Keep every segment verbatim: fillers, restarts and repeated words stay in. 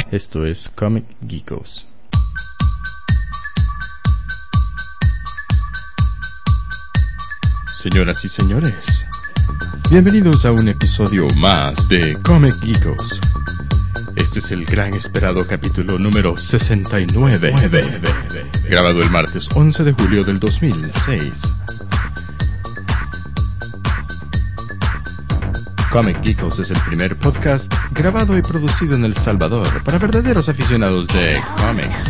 Esto es Comic Geekos. Señoras y señores, bienvenidos a un episodio más de Comic Geekos. Este es el gran esperado capítulo número sesenta y nueve, grabado el martes once de julio del dos mil seis. Comic Geekos es el primer podcast grabado y producido en El Salvador para verdaderos aficionados de cómics.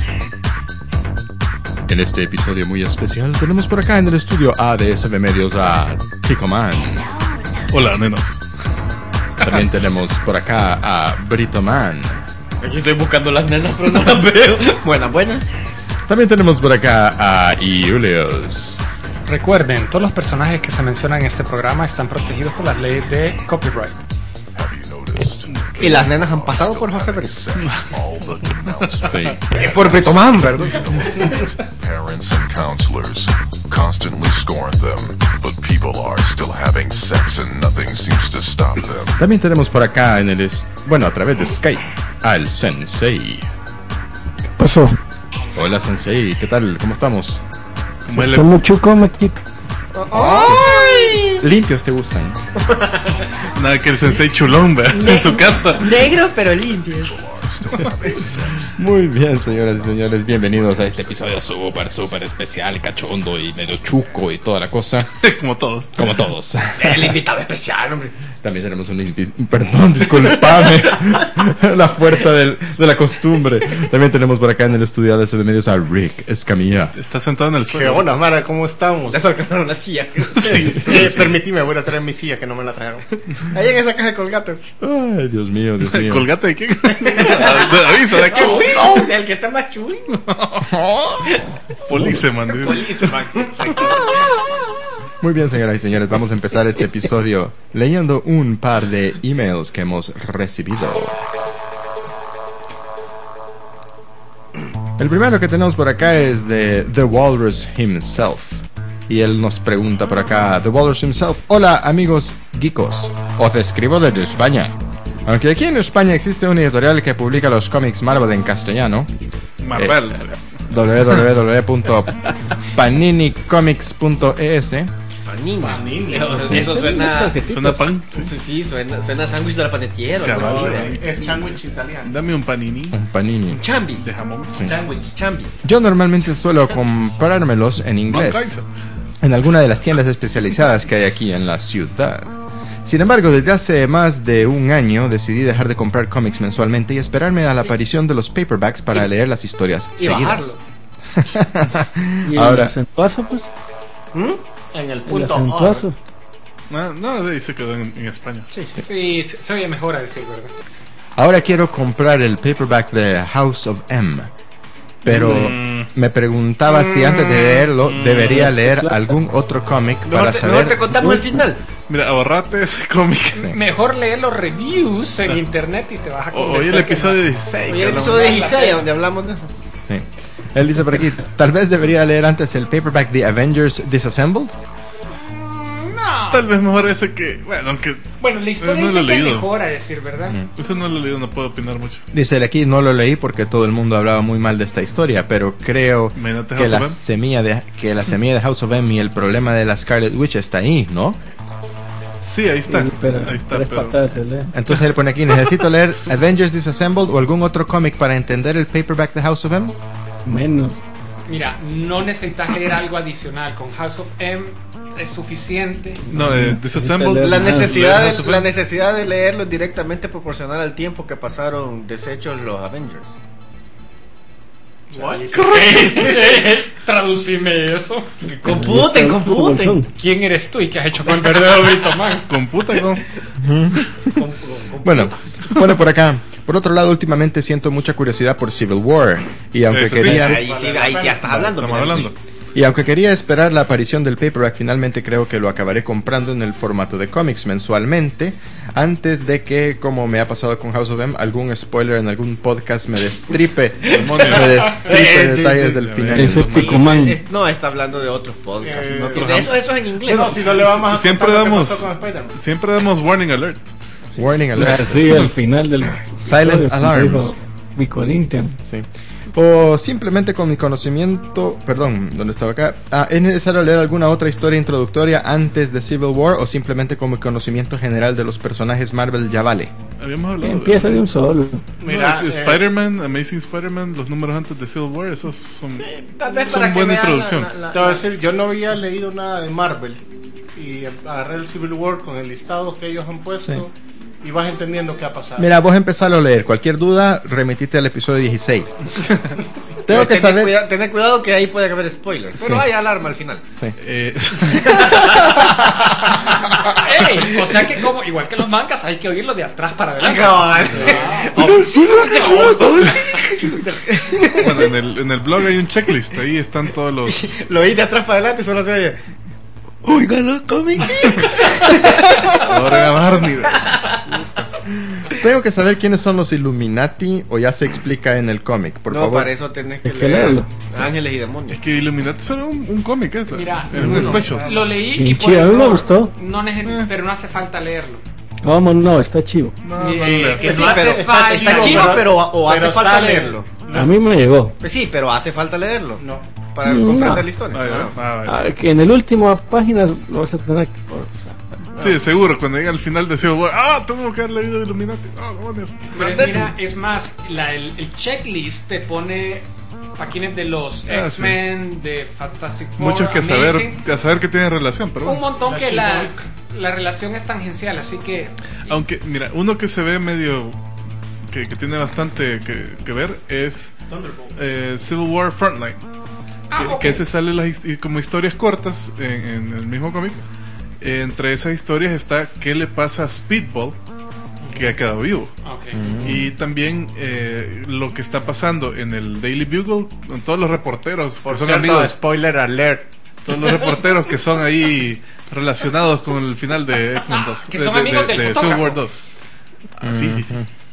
En este episodio muy especial tenemos por acá en el estudio A de S B Medios a Tico Man. Hola, nenos. También tenemos por acá a Brito Man. Aquí estoy buscando las nenas pero no las veo. Buenas, buenas. También tenemos por acá a Julius. Recuerden, todos los personajes que se mencionan en este programa están protegidos por las leyes de copyright. Y las nenas han pasado por José Brito. Sí. Por Brito Man, ¿verdad? Parents and counselors constantly scorn them, but people are still having sex and nothing seems to stop them. También tenemos por acá en el es... bueno, a través de Skype al Sensei. ¿Qué pasó? Hola Sensei, ¿qué tal? ¿Cómo estamos? Está mucho comiquito. ¡Ay! Limpios te gustan. Nada que el sensei chulón, veas, en su casa. Negro pero limpio. Muy bien, señoras y señores, bienvenidos a este episodio súper, súper especial, cachondo y medio chuco y toda la cosa. Como todos. Como todos. El invitado especial, hombre. También tenemos un... invi- Perdón, disculpame. La fuerza del, de la costumbre. También tenemos por acá en el estudio de S B Medios a Rick Escamilla. Está sentado en el ¿Qué suelo. onda, Mara? ¿Cómo estamos? Eso alcanzaron la silla. Sí. Eh, permitime, voy a traer mi silla que no me la trajeron. Ahí en esa caja de colgate. Ay, Dios mío, Dios mío. ¿Colgate de qué? Avisa de qué. Oh, el que está más chuli. Policeman, dude. Muy bien, señoras y señores, vamos a empezar este episodio leyendo un par de emails que hemos recibido. El primero que tenemos por acá es de The Walrus himself. Y él nos pregunta por acá, The Walrus himself: hola amigos geekos, os escribo desde España. Aunque aquí en España existe una editorial que publica los cómics Marvel en castellano, Marvel. w w w punto paninicomics punto e s. Panini. Eso suena. ¿Suena pan? Sí, sí, suena, suena a sándwich de la panetiera. Cabal. Algo así, ¿eh? Es sándwich italiano. Dame un panini Un panini. Chambis. de jamón. Sándwich, chambis. Yo normalmente suelo comprármelos en inglés en alguna de las tiendas especializadas que hay aquí en la ciudad. Sin embargo, desde hace más de un año decidí dejar de comprar cómics mensualmente y esperarme a la aparición de los paperbacks para leer las historias Y seguidas. ¿Y el Ahora- acentuazo, pues? ¿Mm? En el ¿El punto acentuazo? No, no, ahí se quedó en, en España. Sí, sí. Sí, se, se oye mejor a decir, ¿verdad? Ahora quiero comprar el paperback de House of M, pero Mm. me preguntaba si antes de leerlo debería leer algún otro cómic para Mejor te, mejor te saber... contamos el final. Mira, ahorrate ese cómic. Mejor leer los reviews en internet y te vas a O- convencer. Oye, el que episodio no. dieciséis. Oye, el que episodio hablamos- dieciséis donde hablamos de eso. Sí. Él dice por aquí, tal vez debería leer antes el paperback The Avengers Disassembled. No. Tal vez mejor ese que. Bueno, aunque. Bueno, la historia No lo he dice que es leído. mejor a decir, ¿verdad? Ese no lo he leído, no puedo opinar mucho. Dice él aquí, no lo leí porque todo el mundo hablaba muy mal de esta historia, pero creo Imagínate que House la, of M. semilla de, que la semilla de House of M y el problema de la Scarlet Witch está ahí, ¿no? Sí, ahí está. Sí, pero Ahí está, tres pero. patadas se lee. Entonces él pone aquí, necesito leer Avengers Disassembled o algún otro cómic para entender el paperback de House of M. Menos. Mira, no necesitas leer algo adicional. Con House of M es suficiente. No, eh, Disassembled. La Ah, necesidad, House de, of la M. necesidad de leerlo es directamente proporcional al tiempo que pasaron deshechos los Avengers. What? Traducime eso. Computen, computen. ¿Quién eres tú y qué has hecho con el verdadero Brito Man? Computa, ¿no? Bueno, pone por acá. Por otro lado, últimamente siento mucha curiosidad por Civil War y aunque Eso sí, quería... Ahí sí, ahí sí ya estás hablando. Estamos mira. hablando. Y aunque quería esperar la aparición del paperback, finalmente creo que lo acabaré comprando en el formato de cómics mensualmente, antes de que, como me ha pasado con House of M, algún spoiler en algún podcast me destripe, me destripe Eh, detalles sí, del sí, final. Ese es Ticoman. Es- No, está hablando de otros podcasts. Eh, no, sí, de eso, eso es en inglés. No, si no le vamos a Siempre contar lo que damos. pasó con Spider-Man. Siempre damos warning alert. Warning alert. Sí, al final del Silent episodio, alarms. dijo, Mi Corinthian. Sí. O simplemente con mi conocimiento, perdón, ¿dónde estaba acá? Ah, ¿es necesario leer alguna otra historia introductoria antes de Civil War o simplemente con mi conocimiento general de los personajes Marvel ya vale? Habíamos hablado Empieza de un solo. Mira, Mira, eh, Spider-Man, Amazing Spider-Man, los números antes de Civil War, esos son, Tal vez son para que buena vean introducción. la- la- la- Te voy a decir, yo no había leído nada de Marvel y agarré el Civil War con el listado que ellos han puesto Sí. y vas entendiendo qué ha pasado. Mira, vos empezalo a leer. Cualquier duda, remitite al episodio dieciséis. Tengo que Tener saber... cuida- tener cuidado que ahí puede haber spoilers. Pero Sí. hay alarma al final. Sí. Eh, Ey, o sea que como igual que los mangas hay que oírlo de atrás para adelante. bueno, en el, en el blog hay un checklist, ahí están todos los... Lo oí de atrás para adelante y solo se oye. Oigan los cómics. Ahora Barney. Tengo que saber quiénes son los Illuminati o ya se explica en el cómic, por No, favor. para eso tenés que Hay que leer leerlo. Ángeles y Demonios. Es que Illuminati es solo un, un cómic, ¿eh? Mira, es un no, special. Lo leí y Bien por chido, a mí me error. gustó. No neces- pero no hace falta leerlo. ¿Cómo no? Está chivo. No, no, Eh, no, que Pues no sí, hace pero falta. está, está chido, pero, o hace pero falta sale- leerlo. A mí me llegó. Pues sí, pero hace falta leerlo. No. Para Mm, comprender no. la historia. Ah, ya, Ah. ah, vale. Ah, que en el último páginas lo vas a tener que... o sea, Sí, seguro, cuando llega al final de Civil War, ¡ah! Tengo que haber leído Illuminati. ¡Ah, demonios! Pero es, mira, es más, la, el, el checklist te pone páginas de los Ah, X-Men, de Fantastic Four, Muchos que saber, Amazing, que saber que tienen relación, pero un bueno. montón La que la, She-Hulk. la relación es tangencial, así que Aunque, mira, uno que se ve medio... que, que tiene bastante que, que ver es eh, Civil War Frontline. Ah, que, ok. que ese sale las, his- como historias cortas en, en el mismo cómic. Entre esas historias está qué le pasa a Speedball, que ha quedado vivo. ok. Y también eh, lo que está pasando en el Daily Bugle, con todos los reporteros Por que son cierto, amigos, spoiler alert. todos los reporteros que son ahí relacionados con el final de X-Men dos. Que de- son de- amigos de- del de fotógrafo. Civil War dos. Ah, sí, sí, sí.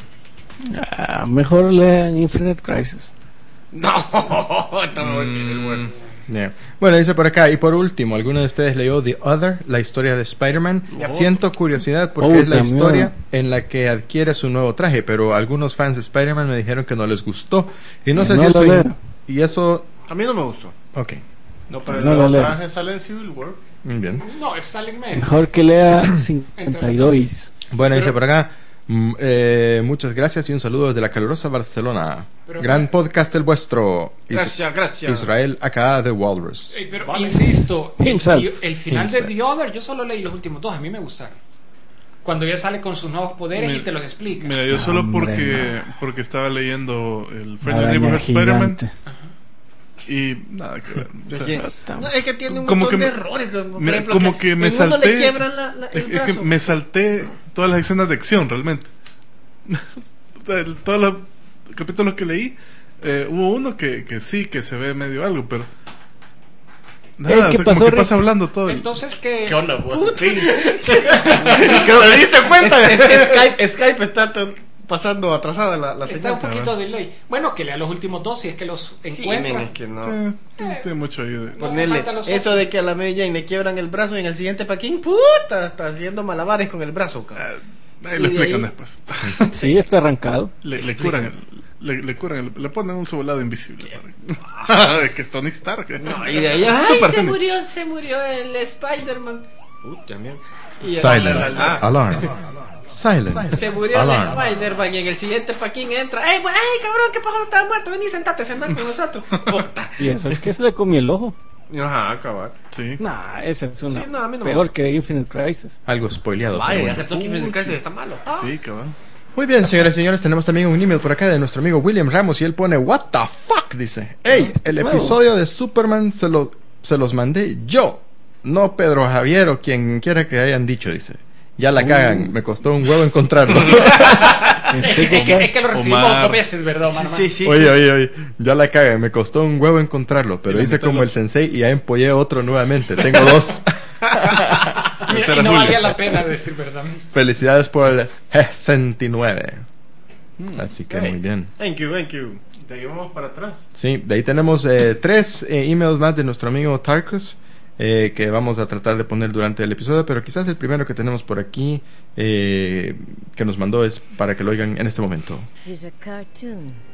ah, mejor lean Infinite Crisis. No, no es Civil War. Yeah. Bueno, dice por acá, y por último, ¿alguno de ustedes leyó The Other, la historia de Spider-Man? Siento curiosidad porque Oh, es la también. historia en la que adquiere su nuevo traje, pero algunos fans de Spider-Man me dijeron que no les gustó. Y no sé No si lo eso... leo. Y eso... A mí no me gustó. Ok, No, pero el No lo nuevo leo. traje sale en Civil War. muy bien. No, es Salen Man. Mejor que lea cincuenta y dos. Bueno, dice por acá, mm, eh, muchas gracias y un saludo desde la calurosa Barcelona. Pero- Gran podcast el vuestro. Is- Gracias, gracias. Israel acá de Walrus. Ey, pero insisto, el, Himself. el final Himself. de The Other, yo solo leí los últimos dos, a mí me gustaron. Cuando ya sale con sus nuevos poderes Mira, y te los explica. Mira, yo solo Hombre, porque no. porque estaba leyendo el Friendly Araña Neighborhood Spider-Man gigante. y nada que ver. O sea, ¿Quién? No, es que tiene un Como montón que de me- errores. Como, por mira, ejemplo, como que me en uno salté. le quiebran la, la, el es, es que brazo. me salté todas las escenas de acción realmente. O sea, el- todos los capítulos que leí, eh, hubo uno que, que sí, que se ve medio algo, pero nada, Eh, o ¿qué sea, pasó, como que Rick? pasa hablando todo. el- Entonces que... ¿Qué onda, vos? Sí. Creo que- ¿Te diste cuenta? Es- es- Skype, Skype está t- pasando atrasada la, la Está señal. un poquito de delay. Bueno, que lea los últimos dos si es que los Sí, encuentra. men, es que no. Eh, no tiene mucho ahí de- No hace Ponerle falta los eso ojos. de que a la Mary Jane le quiebran el brazo y en el siguiente paquín, puta, está haciendo malabares con el brazo, cabrón. Ahí lo Y de explican ahí- después. Sí, está arrancado. Le, le curan el, le, le curan el- le ponen un soldado invisible. Es que es Tony Stark. No, y de ahí, ay, Súper se genio. murió, se murió el Spider-Man. Puta mierda. Y- Silent. Ah, Alarm. Silent. se murió Alarm. el Spider-Man y en el siguiente paquín entra. ¡Ey, güey, ey, cabrón, qué pasó! Estaba muerto, vení, sentate, sentate con nosotros. Puta. Y eso es que se le comió el ojo. Ajá, acabar. Sí. Nah, esa es una Sí, no, a mí no me peor gusta. que Infinite Crisis. Algo spoileado. pero Vaya, bueno. aceptó que Infinite Crisis está malo. Sí, cabrón. Muy bien, señores y señores, tenemos también un email por acá de nuestro amigo William Ramos y él pone What the fuck, dice. Hey, el nuevo. episodio de Superman se, lo, se los mandé yo, no Pedro Javier o quien quiera que hayan dicho, dice. Ya la cagan, me costó un huevo encontrarlo. Estoy Es que, total- es que lo recibimos Omar. dos veces, ¿verdad, Omar? Sí, sí, oye, sí. oye, oye, ya la cagan, me costó un huevo encontrarlo, pero Y la hice mitad como lo- el sensei y ya empollé otro nuevamente. Tengo dos. Mira, Esa y era no Julia. valía la pena decir verdad. Felicidades por el sesenta y nueve. Así que muy bien. Thank you, thank you. De ahí vamos para atrás. Sí, de ahí tenemos eh, tres eh, emails más de nuestro amigo Tarkus eh, que vamos a tratar de poner durante el episodio, pero quizás el primero que tenemos por aquí eh, que nos mandó es para que lo oigan en este momento. is a cartoon.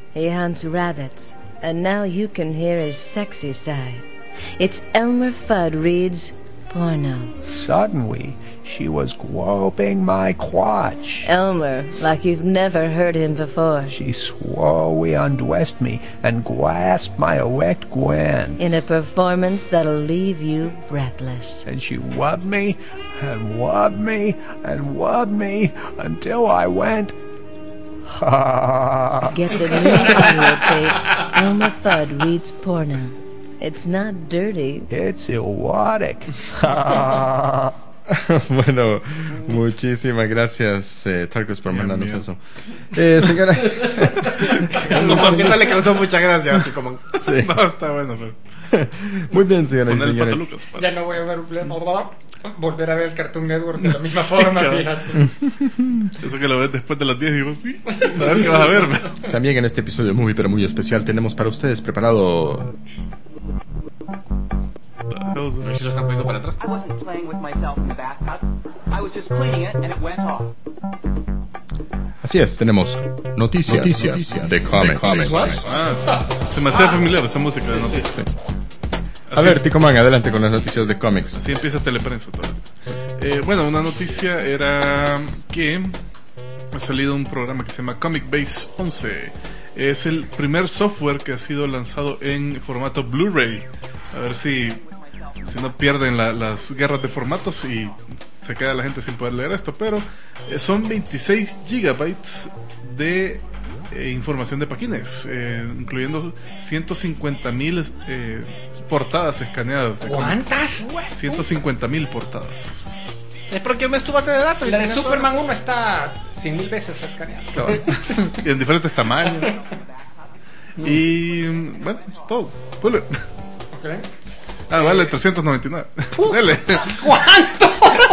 He hunts rabbits, and now you can hear his sexy side. It's Elmer Fudd reads porno. Suddenly, she was groping my crotch. Elmer, like you've never heard him before. She slowly undressed me and grasped my erect gland. In a performance that'll leave you breathless. And she rubbed me, and rubbed me, and rubbed me, until I went... Get the new audio tape, Elmer Fudd reads porno. It's not dirty. It's erotic. Bueno, muchísimas gracias, eh, Tarkus, por mandarnos eso. Eh, señora. Como que no le causó mucha gracia a Ticoman. Sí. No, está bueno, pero... Muy bien, señoras y Poner el señores. Pato Lucas, para- Ya no voy a ver, volver a ver el Cartoon Network de la misma forma, cabrón. fíjate. Eso que lo ves después de las diez, digo, sí, saber qué vas a ver. También en este episodio muy, pero muy especial tenemos para ustedes preparado... Si lo están poniendo para atrás. I wasn't playing with myself in the bathtub. I was just cleaning it and it went off. Así es, tenemos noticias, noticias de cómics. Ah, se me hacía familiar esa música de noticias. A ver, Ticoman, adelante con las noticias de cómics. Así empieza Teleprensa todo. Eh, bueno, una noticia era que ha salido un programa que se llama Comic Base once. Es el primer software que ha sido lanzado en formato Blu-ray. A ver si, si no pierden la- las guerras de formatos y se queda la gente sin poder leer esto. Pero eh, son veintiséis gigabytes de eh, información de páginas, eh, incluyendo ciento cincuenta mil eh, portadas escaneadas. De ¿Cuántas? ciento cincuenta mil portadas. Es porque me es tu base de datos. La de Tienes Superman uno está cien mil veces escaneada. Y en diferentes tamaños. Y bueno, es todo. Ponle. Ok. Ah, vale, trescientos noventa y nueve. Dale. ¿Cuánto?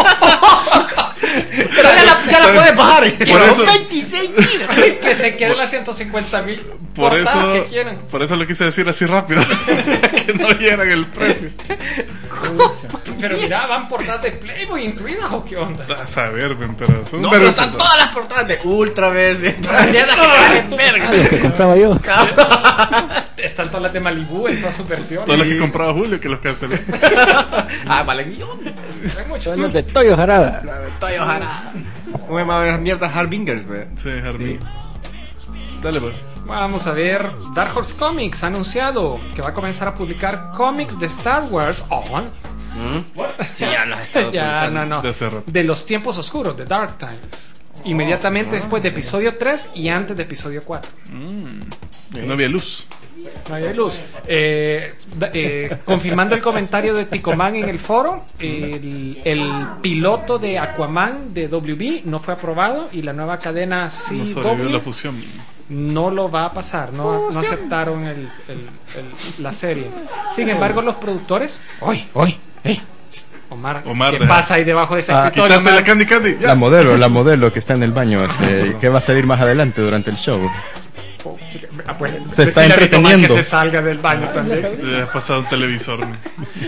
Pero ya la, ya la puedes bajar. Por eso- veintiséis gigas. Que se queden las ciento cincuenta mil Por portadas eso, que quieran. por eso lo quise decir así rápido. Que no oyeran el precio. Pero mira, van portadas de Playboy incluidas o qué onda. A saber, ven, pero son No, ver- pero están todas las portadas de Ultraverse. Ah, lo que compraba yo. Están todas las de Malibu en todas sus versiones. todas las que compraba Julio que los cancelé. Ah, vale, millón. Hay mucho. Son los de Toyo Jarada. Estoy ojalá. ¿Cómo se llama esas mierdas Harbingers, ve? Sí, Harvey. Dale, pues. Vamos a ver. Dark Horse Comics ha anunciado que va a comenzar a publicar cómics de Star Wars on. Sí, ya las he estado Ya, publicando. no, no. De hace rato. De los tiempos oscuros, de Dark Times. Inmediatamente después de episodio tres y antes de episodio cuatro. Que no había luz. No había luz. Eh, da- eh, confirmando el comentario de Ticoman en el foro, el, el piloto de Aquaman de W B no fue aprobado y la nueva cadena No sobrevivió la C W fusión. no lo va a pasar, no, no aceptaron el, el- el- la serie. Sin embargo, los productores, ¡Oy, oy! ¡Ey! Omar, Omar, ¿qué deja. pasa ahí debajo de ese Ah, escritorio? Quítate la Omar? Candy Candy. Ya. La modelo, la modelo que está en el baño, este, que va a salir más adelante durante el show. Ah, pues, Se está decirle a Rito Man entreteniendo. que se salga del baño también. Le has pasado un televisor. ¿no?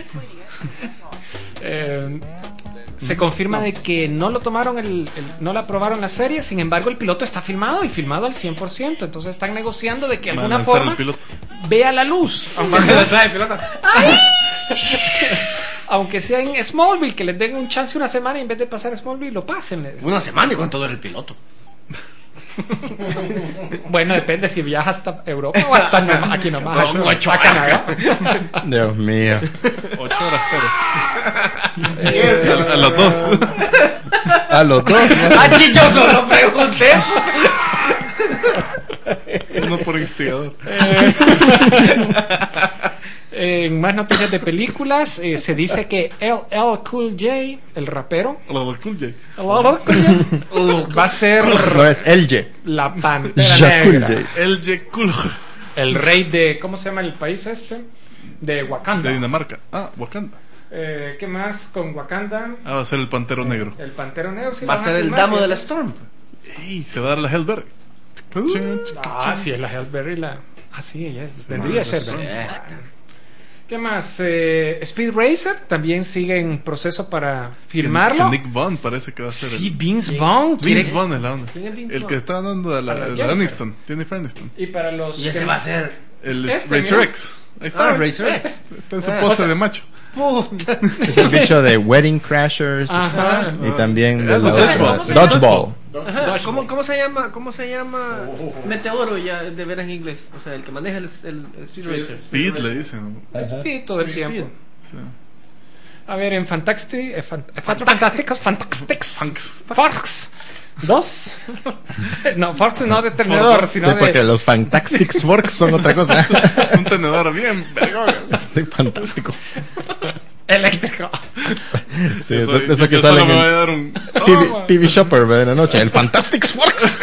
Eh, se confirma de que no lo tomaron, el, el- no le aprobaron la serie. Sin embargo, el piloto está filmado y filmado al cien por ciento. Entonces están negociando de que de Van a alguna lanzar forma el piloto. vea la luz. Aunque sea, el piloto. ¡Ay! Aunque sea en Smallville, que les den un chance una semana y en vez de pasar Smallville lo pasen. Una semana y cuánto dura el piloto. Bueno, depende si viajas hasta Europa o hasta nom- aquí nomás. Como ocho a Canadá. Dios mío. Ocho horas, pero. Eh, A, a los dos. A los dos, ¿no? Aquí yo solo pregunté. Uno por instigador. En más noticias de películas, eh, se dice que L L Cool J, el rapero, A los Cool J. L L Cool J, va a ser No es el Ye. la pantera Jakul negra, J. El J. Cool. el rey de, ¿cómo se llama el país este? De Wakanda. De Dinamarca. Ah, Wakanda. Eh, ¿Qué más con Wakanda? Ah, va a ser el Pantero Negro. El Pantero Negro. sí Va a lo van ser el filmar, damo ¿sí? de la Storm. Ey, se va a dar la Hellberg. Ah, sí, es la Hellberry. La... Ah, sí, ella es. Vendría a ser. ¿verdad? ¿Qué más? Eh, Speed Racer también sigue en proceso para firmarlo. Que Nick Bond parece que va a ser. Sí, el... Vince Vaughn. Vince Vaughn es la onda. ¿Quién es Vince El Vaughn? que está dando a la, A la a la Jennifer. Aniston, Jennifer Aniston. Y para los. Y ese que- va a ser. El Este, Racer mira. X. Ahí está. Ah, Racer X. Está en su Ah, pose o sea- de macho. Puta. Es el bicho de Wedding Crashers. Ajá. Y también Ah, de la Dodgeball. otra- Dodgeball. Ajá, ¿Cómo, ¿Cómo se llama? ¿Cómo se llama? Meteoro ya de veras en inglés. O sea, el que maneja el, el, el Speed Racer. Speed le dicen. Speed todo el Speed. tiempo. Sí. A ver, en Fantastic, eh, fan- eh, Cuatro Fantásticos, Fantastics, Fanks. Forks, dos. No, Forks no de tenedor, Sí, sino porque de. los Fantastic Forks son otra cosa. Un tenedor bien vergón. Sí, fantástico. Eléctrico. Sí, eso, Soy- eso que yo sale solo en me voy a el dar un. T V, T V Shopper de la noche. El Fantastic Forks.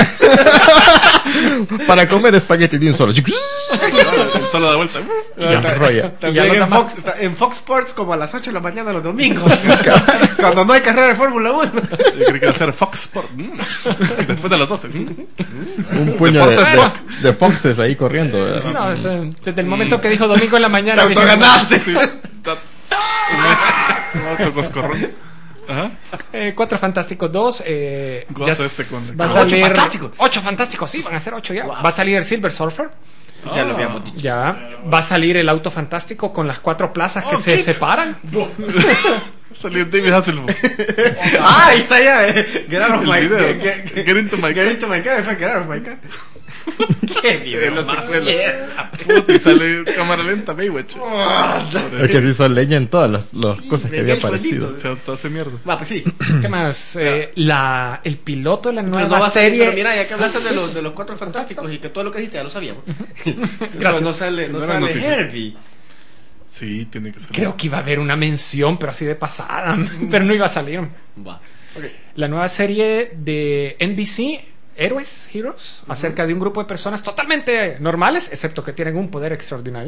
Para comer espagueti de un solo. Solo da vuelta. Y enrolla. Y También ya en lo Fox, demás- está- en Fox Sports como a las ocho de la mañana los domingos. Cuando no hay carrera de Fórmula uno. Yo creí que iba a ser Fox Sport. Mm. Después de las doce. Mm. Un puño de, Deportes de, de foxes ahí corriendo. ¿verdad? No, es, eh, desde el momento que dijo domingo en la mañana. Te dije, autoganaste. Sí. Ta- Un auto coscorrón. Ajá. Eh, Cuatro Fantásticos dos. Eh, Goza ya este con- va a Ah, salir. Ocho Fantásticos. Ocho Fantásticos, sí, van a ser ocho ya. Va a salir el Silver Surfer. Ya lo habíamos dicho. Ya. Va a salir el Auto Fantástico con las cuatro plazas que Oh, se Kit. separan. Salió David Hasselhoff. Ah, ahí está ya. eh. Get out of El my video. get- get- get- Get into my Get car. into my car. Fue Get out of my car. Qué video. En la man. secuela. Yeah. Puta, y sale cámara lenta Baywatch. Es que se hizo leña en todas las, las cosas que venía había el aparecido. solito. Se auto hace mierda. Va, pues sí. ¿Qué más? Eh, la, el piloto de la Pero nueva no va a salir, serie. pero mira, ya que hablaste de los, de los cuatro fantásticos y que todo lo que dijiste ya lo sabíamos. Pero no sale, no No eran sale noticias. Herbie. Sí, tiene que ser. Creo que iba a haber una mención, pero así de pasada. Pero no iba a salir. Va. La nueva serie de N B C, Héroes, Heroes, acerca de un grupo de personas totalmente normales, excepto que tienen un poder extraordinario.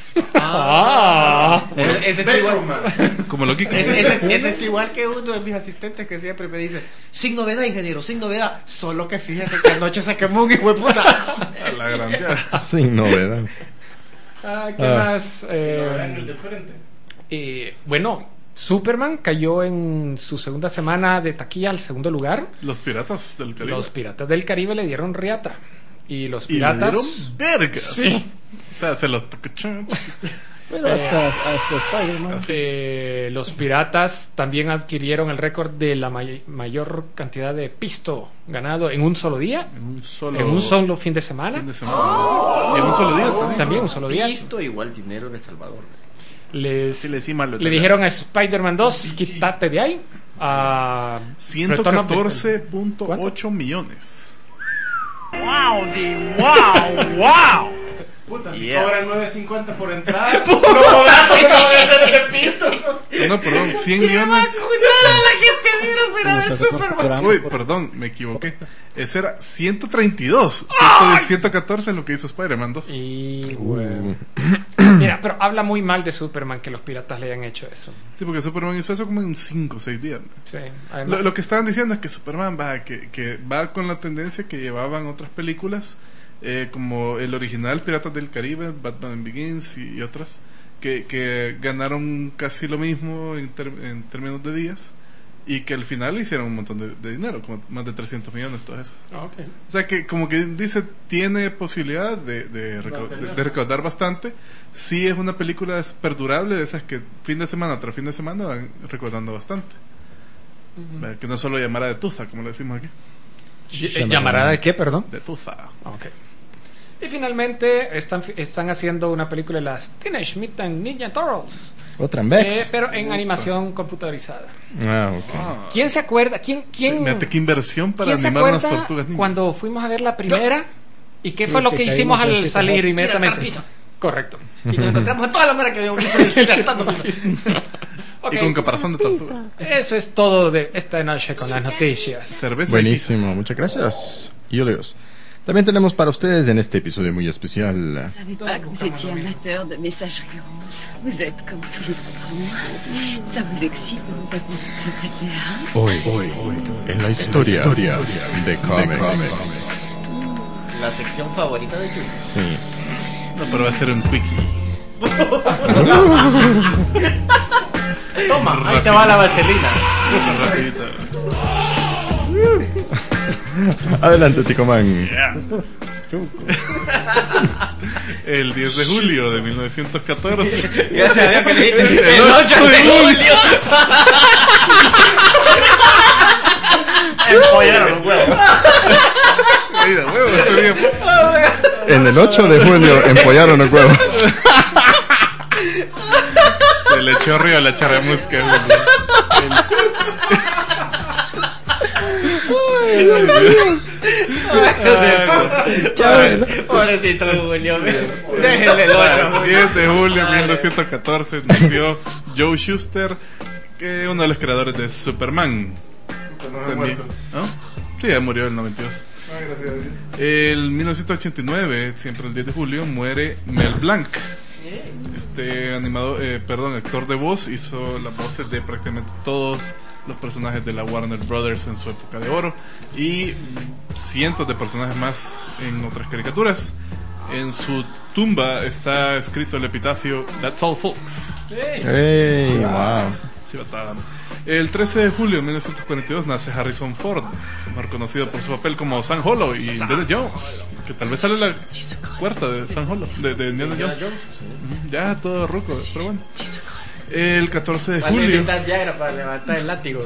Ah. Ese ese está igual. Como lo que Ese, ese- ese está igual que uno de mis asistentes que siempre me dice: sin novedad, ingeniero, sin novedad. Solo que fíjese que anoche se quemó un hijo de puta. A la grandeza. Sin novedad. Ah, ¿Qué Ah. más? Eh, eh, bueno, Superman cayó en su segunda semana de taquilla al segundo lugar. Los piratas del Caribe. Los Piratas del Caribe le dieron riata. Y los Y le piratas. dieron vergas. Sí. O sea, se los tocó. Pero hasta, hasta Spider-Man. Eh, los piratas también adquirieron el récord de la may- mayor cantidad de pisto ganado en un solo día, En un solo, en un solo fin de semana. fin de semana. Y en un solo día también. También un solo día. Visto igual dinero en El Salvador. Les, Sí, le decía malo. le dijeron a Spider-Man dos, quítate de ahí. A ciento catorce punto ocho millones. Puta, si Yeah. cobran nueve cincuenta por entrada. No jodas, ¿cómo voy a hacer ese pisto? No, perdón, cien millones. Uy, perdón, me equivoqué. Ese era ciento treinta y dos. ciento catorce es lo que hizo Spider-Man dos. Y Uh. bueno. Mira, pero habla muy mal de Superman que los piratas le hayan hecho eso. Sí, porque Superman hizo eso como en cinco o seis días. Sí, además- Lo, lo que estaban diciendo es que Superman va, que, que va con la tendencia que llevaban otras películas, eh, como el original Piratas del Caribe, Batman Begins y, y otras, que, que ganaron casi lo mismo en, ter- en términos de días y que al final hicieron un montón de, de dinero, como más de trescientos millones, todo eso. Ah, ok. O sea que como que dice, tiene posibilidad de, de, recau- de- de recaudar bastante. Sí es una película perdurable, de esas que fin de semana tras fin de semana van recaudando bastante. ¿Verdad? Que no solo llamara de tuza, como le decimos aquí. Eh, ¿Llamará de qué, perdón? De tuza. Ok. Y finalmente están, están haciendo una película de las Teenage Mutant Ninja Turtles. Otra en Eh, Vex. pero en animación computarizada. Ah, ok. ¿Quién se acuerda? ¿Quién, quién, Fíjate qué inversión para ¿quién se animar unas acuerda tortugas ninja. cuando fuimos a ver la primera? ¿Y qué fue Sí, lo que que caímos hicimos al al piso. salir Tira inmediatamente? al piso. Correcto. Y nos encontramos a toda la mara que habíamos visto en el cine saltando. Ok. Y con caparazón de tortuga. Eso es todo de esta noche con las noticias. Cerveza. Buenísimo, muchas gracias, Julius. También tenemos para ustedes en este episodio muy especial Je savais pas que vous étiez amateur de messagerie rose. Vous êtes comme tous les autres moi. Ça vous excite de vous raconter secrétaire. hoy, hoy, hoy en la historia, de cómics. La sección favorita de Julie. Sí. No, pero va a ser un quickie. Toma, ahí te va la vaselina. Adelante, Ticoman. Yeah. El diez de julio de mil novecientos catorce. Gracias a Dios que le dijiste El ocho de julio. Empollaron los huevos. Mira, huevo, ese día fue- En el ocho de julio empollaron los huevos. Se le echó arriba la charamusca. Pobrecito Julio. Déjenle el ocho. diez de julio de mil novecientos catorce nació Joe Shuster, que es uno de los creadores de Superman. También, ¿no? Sí, ya murió en el noventa y dos. El mil novecientos ochenta y nueve, siempre el diez de julio, muere Mel Blanc. Este animador, eh, perdón, actor de voz, hizo las voces de prácticamente todos los personajes de la Warner Brothers en su época de oro y cientos de personajes más en otras caricaturas. En su tumba está escrito el epitafio That's all folks. Hey, wow. Sí, batalla. El trece de julio de mil novecientos cuarenta y dos nace Harrison Ford, más conocido por su papel como Sam Hollow y Indiana Jones, que tal vez sale la cuarta de Sam Hollow, de, de Indiana Jones. Ujú, ya todo ruco, pero bueno. El catorce de Va a julio. necesitar Viagra para levantar el látigo.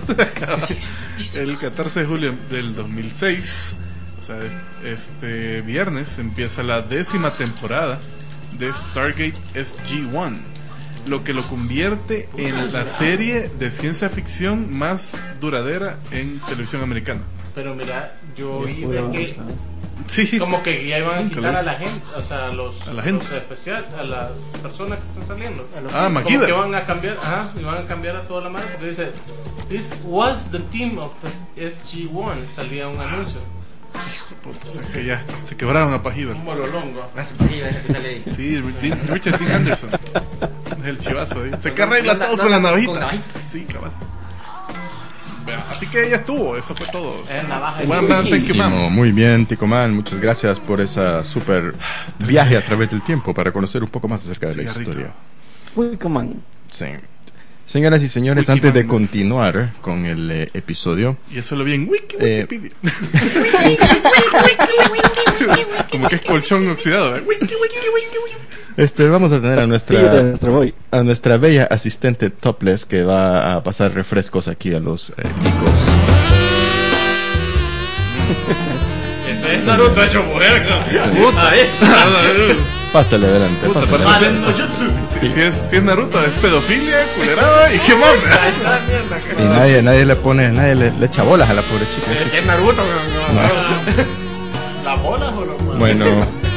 El catorce de julio del dos mil seis, o sea, este viernes, empieza la décima temporada de Stargate S G uno, lo que lo convierte en la serie de ciencia ficción más duradera en televisión americana. Pero mira, yo oí de que Sí. como que ya iban a Nunca quitar lo a hice. la gente, o sea, a los, A la gente. los especial, a las personas que están saliendo. A los Ah, como MacGyver. que van a cambiar, ajá, y van a cambiar a toda la madre porque dice, "This was the team of S G uno", salía un anuncio. Puta, o sea, que ya se quebraron a Pajiver. Un mololongo. Sí, Dean- Richard Dean Anderson. Es el chivazo ahí. Se que arregla No, no, todo no, con la no, navajita. con navajita. Sí, cabal. Bueno, así que ya estuvo, eso fue todo. Es navaja. Well, man, thank you, man. Buenísimo, muy bien, Ticoman. Muchas gracias por esa super viaje a través del tiempo para conocer un poco más acerca de la Cigarrito. historia. Wickman. Sí. Señoras y señores, Wikiman. antes de continuar con el eh, episodio, Y eso lo vi en Wiki, Eh, Wikipedia. Como que es colchón oxidado. ¿eh? Wiki, wiki, wiki, wiki. este, vamos a tener a Tío de nuestra nuestro boy. a nuestra bella asistente topless que va a pasar refrescos aquí a los eh, ticos. Ese es Naruto hecho mujer, ¿no? Puta esa. Pásale adelante, Puta, pásale para adelante. Si, si es, si es Naruto, es pedofilia, culerada y qué más. Ahí está, mierda. Y nadie, nadie le pone, nadie le, le echa bolas a la pobre chica. Es así que es Naruto, no, no, no. ¿Las bolas o los huevos? Bueno.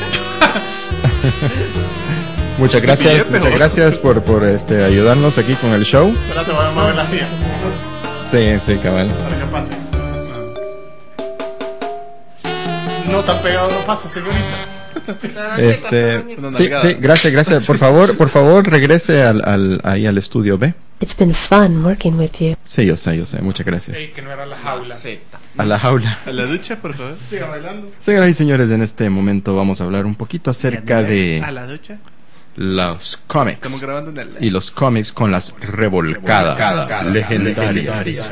Muchas Ese gracias, billete, muchas ¿no? gracias por, por este ayudarnos aquí con el show. Espérate, voy a mover la silla Sí, sí, cabal. para que pase. No está pegado, no pasa, señorita. Este, Una sí, nalgada. sí, gracias, gracias. Por favor, por favor, regrese al, al, ahí al estudio B. It's been fun working with you. Sí, yo sé, yo sé. Muchas gracias. Ey, que no era la jaula. A la jaula. A la ducha, por favor. Siga bailando. Señoras y señores, en este momento vamos a hablar un poquito acerca de A la ducha. los Estamos cómics grabando en el. y los cómics con las revolcadas legendarias.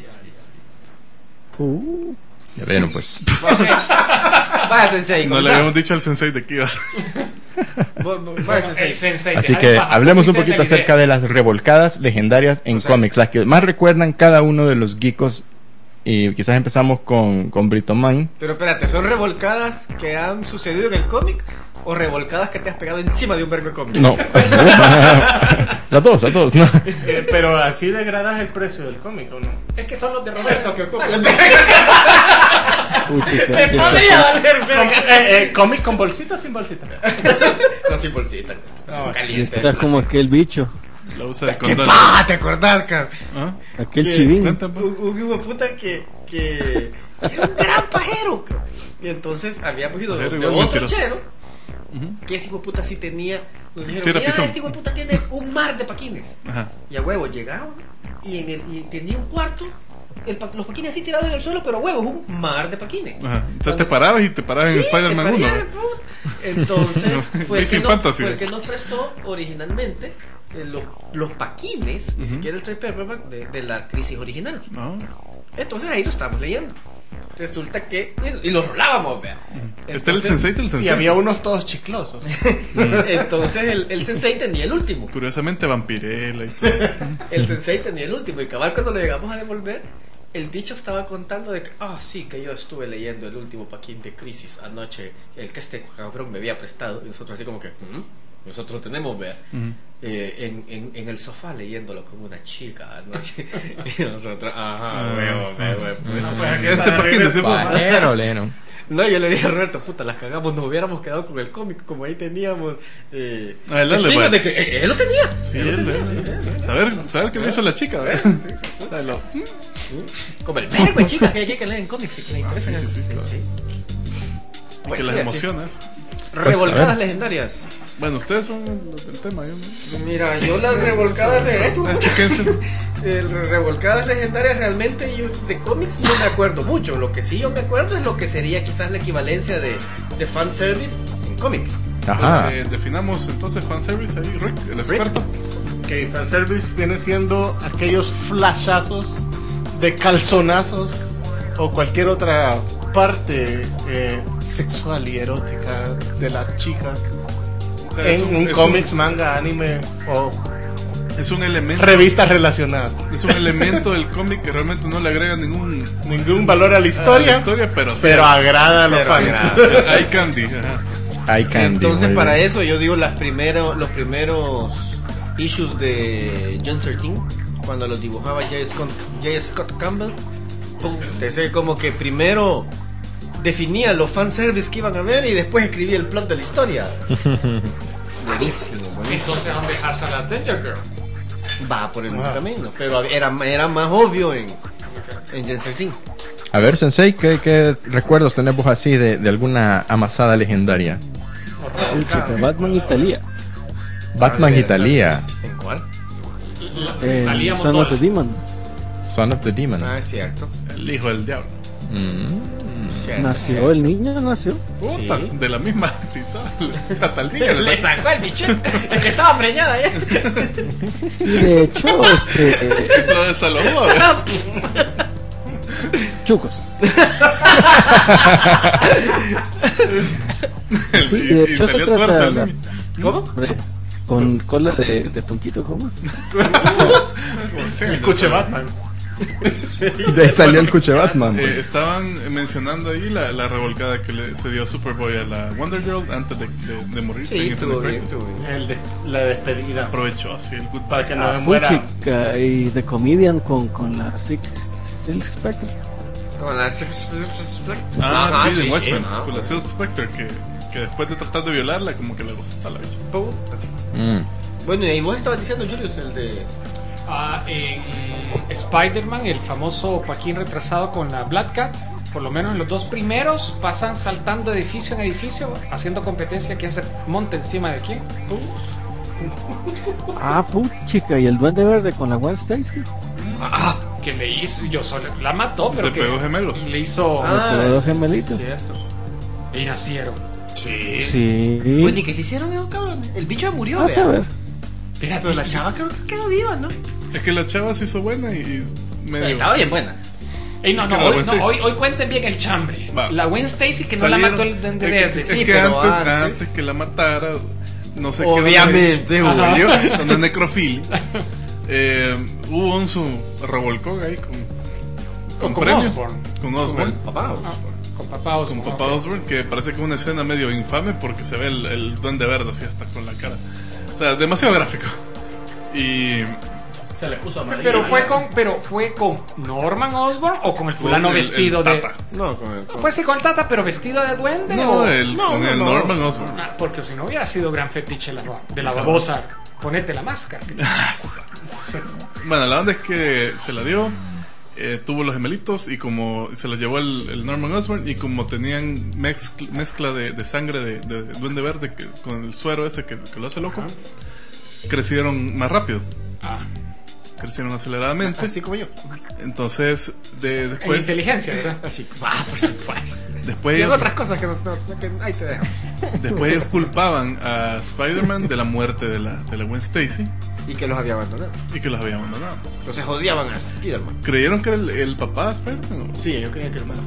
Uh, Ya vieron, pues. Vaya, Sensei. No le habíamos dicho al sensei de que ibas. Vaya, El Sensei. sensei. Así deja que de paja, hablemos un dice poquito la idea. acerca de las revolcadas legendarias en cómics, las que más recuerdan cada uno de los geekos. Y quizás empezamos con, con Britoman. Pero espérate, ¿son revolcadas que han sucedido en el cómic? ¿O revolcadas que te has pegado encima de un verbo de cómic? No. Las dos, las dos, ¿no? Eh, pero así degradas el precio del cómic, ¿o no? Es que son los de Roberto que ocupan. uy, chica, Se chica. podría valer, Com- verga. eh, eh, ¿Cómic con bolsita o sin bolsita? No, sin bolsita. No, Y caliente. estás como aquel bicho, La usa de ¿Qué condón. paja te acordás, cabrón? ¿Ah? aquel Que- chivín. Cuenta, pues. Un, un hijo de puta que, que era un gran pajero, cabrón. Y entonces habíamos ido de, Pajero de igual otro mentiroso. chero. Que ese hijo de puta sí tenía. Nos dijeron, Sí, era mira, pisón. este hijo de puta tiene un mar de paquines. Ajá. Y a huevo llegaba y, en el, y tenía un cuarto, el pa- los paquines así tirados en el suelo, pero a huevo, es un mar de paquines. Ajá. Entonces te parabas y te parabas en Sí, Spider-Man te uno. parías, puta. Entonces fue el, que Missing nos, Fantasy. fue el que nos prestó originalmente eh, los, los paquines, ni siquiera el trade paperback de, de la crisis original. No. Entonces ahí lo estábamos leyendo. Resulta que. Y, y lo rolábamos, vea. Este era el Sensei del Sensei. Y había unos todos chiclosos. Entonces el, el Sensei tenía el último. Curiosamente, Vampirella y todo. El Sensei tenía el último. Y cabal, cuando lo llegamos a devolver, el bicho estaba contando de que, ah, sí, que yo estuve leyendo el último paquín de Crisis anoche, el que este cabrón me había prestado. Y nosotros, así como que, ¿Mm? Nosotros lo tenemos, vea, uh-huh. eh, en, en, en el sofá leyéndolo con una chica anoche. Y nosotros, ajá, huevo, huevo, pues este paquín de Lero, lero. No, yo le dije a Roberto, puta, las cagamos, nos hubiéramos quedado con el cómic, como ahí teníamos. Eh, ah, él, dale, de que, eh, él lo tenía. Sí, él, él, lo él, tenía, él, sí, saber, saber qué le hizo la chica, ¿verdad? Sí, sí. O sea, lo, como el verbo, chicas, que hay que leer en cómics, que le interesan. Sí, sí, sí, claro. Sí. Pues que sí, las emociones. Revolcadas pues, legendarias. Bueno, ustedes son los del tema, yo no. Mira, yo las revolcadas legendarias. El revolcadas legendarias realmente yo de cómics no me acuerdo mucho. Lo que sí yo me acuerdo es lo que sería quizás la equivalencia de, de fanservice en cómics. Ajá. Pues, eh, definamos entonces fanservice ahí, Rick, el experto. Ok, fanservice viene siendo aquellos flashazos de calzonazos o cualquier otra parte eh, sexual y erótica de las chicas. O sea, en un, un cómics, manga, anime o es un elemento revistas relacionadas. Es un elemento del cómic que realmente no le agrega ningún ningún valor a la historia, a la historia pero, pero sea, agrada a los fans. Hay candy. Hay candy. Entonces para bien. Eso yo digo las primero, los primeros issues de John trece cuando los dibujaba J. Scott, J. Scott Campbell. Entonces como que primero definía los fanservice que iban a ver y después escribía el plot de la historia. Buenísimo, buenísimo. Entonces, ¿dónde dejas a la Danger Girl? Va por el mismo camino, pero era, era más obvio en, en Gen trece. A ver, Sensei, ¿qué, qué recuerdos tenemos así de, de alguna amasada legendaria? Chica, Batman Italia. Batman Italia. ¿En cuál? Eh, Son of the Demon. Son of the Demon. Ah, es cierto. El hijo del diablo. Mm. ¿Nació el niño? ¿Nació? Puta, sí. De la misma tizal. Hasta el niño le sacó el bicho. El que estaba preñada, ¿eh? Y de hecho, este. Lo desalojó, Chucos. Sí, y, de y hecho se trata la, ¿Cómo? Con cola de, de tonquito, ¿cómo? El coche Batman. De ahí salió el coche Batman. Pues. Eh, estaban mencionando ahí la, la revolcada que le, se dio Superboy a la Wonder Girl antes de, de, de morirse sí, en Infinite bien, Crisis. El de, la despedida. Aprovechó así el good para que no ah, me muera. Chica, y The Comedian con, con la Six Silk Spectre. Con la Six Ah, Ajá, sí, de sí, Watchmen. sí, con la Silk Spectre que, que después de tratar de violarla, como que le gusta la bicha. Mm. Bueno, y vos estabas diciendo, Julius, el de. Ah, en Spider-Man, el famoso paquín retrasado con la Black Cat, por lo menos en los dos primeros, pasan saltando de edificio en edificio, haciendo competencia quién se monta encima de quién. Ah, puchica, y el Duende Verde con la Gwen Stacy. Ah, que le hizo, yo solo, la mató, pero le que pegó gemelos. y le hizo Ah, le pegó gemelitos. Cierto. y nacieron. Sí. Sí. Pues ni que se hicieron esos cabrón. El bicho murió, Vas a ver. Espérate, pero la chava creo que quedó viva, ¿no? Es que la chava se hizo buena y, y medio... Estaba bien buena. Ey, no, Es no, que la hoy, Gwen no Stacy- hoy, hoy cuenten bien el chambre. Va. La Gwen Stacy que no Salieron- la mató el Duende es- Verde. Es, Sí, que pero antes, antes- antes que la matara, no sé Obviamente, qué. Julio. Donde es necrofilia. Eh, hubo un su revolcón ahí con. Con, Con premio. Osborn. Con Osborn. Papá. Ah, con papá Osborn. Con papá ok. Osborn, que parece que es una escena medio infame porque se ve el, el duende verde así hasta con la cara. O sea, demasiado gráfico. Y. Se le puso amarillo. Pero fue con, pero fue con Norman Osborn o con el fulano con el- vestido el de. Tata. No, con el. Con... Pues sí, con el Tata, pero vestido de duende. No, o... el, No, con no, el no. Norman Osborn. Ah, porque si no hubiera sido gran fetiche la, de la babosa. Ponete la máscara. Bueno, la onda es que se la dio. Eh, tuvo los gemelitos y como se los llevó el, el Norman Osborn y como tenían mezcla, mezcla de, de sangre de, de duende verde que, con el suero ese que, que lo hace loco, crecieron más rápido, Ah, crecieron aceleradamente. Así como yo. Entonces de, en después inteligencia, ¿verdad? Así. Ah, por supuesto. Después y ellos, otras cosas que, no, no, que ahí te dejo. después ellos culpaban a Spider-Man de la muerte de la, de la Gwen Stacy. Y que los había abandonado. Y que los había abandonado. Entonces odiaban a Spider-Man. ¿Creyeron que era el, el papá de Spider-Man? Sí, yo creía que el hermano.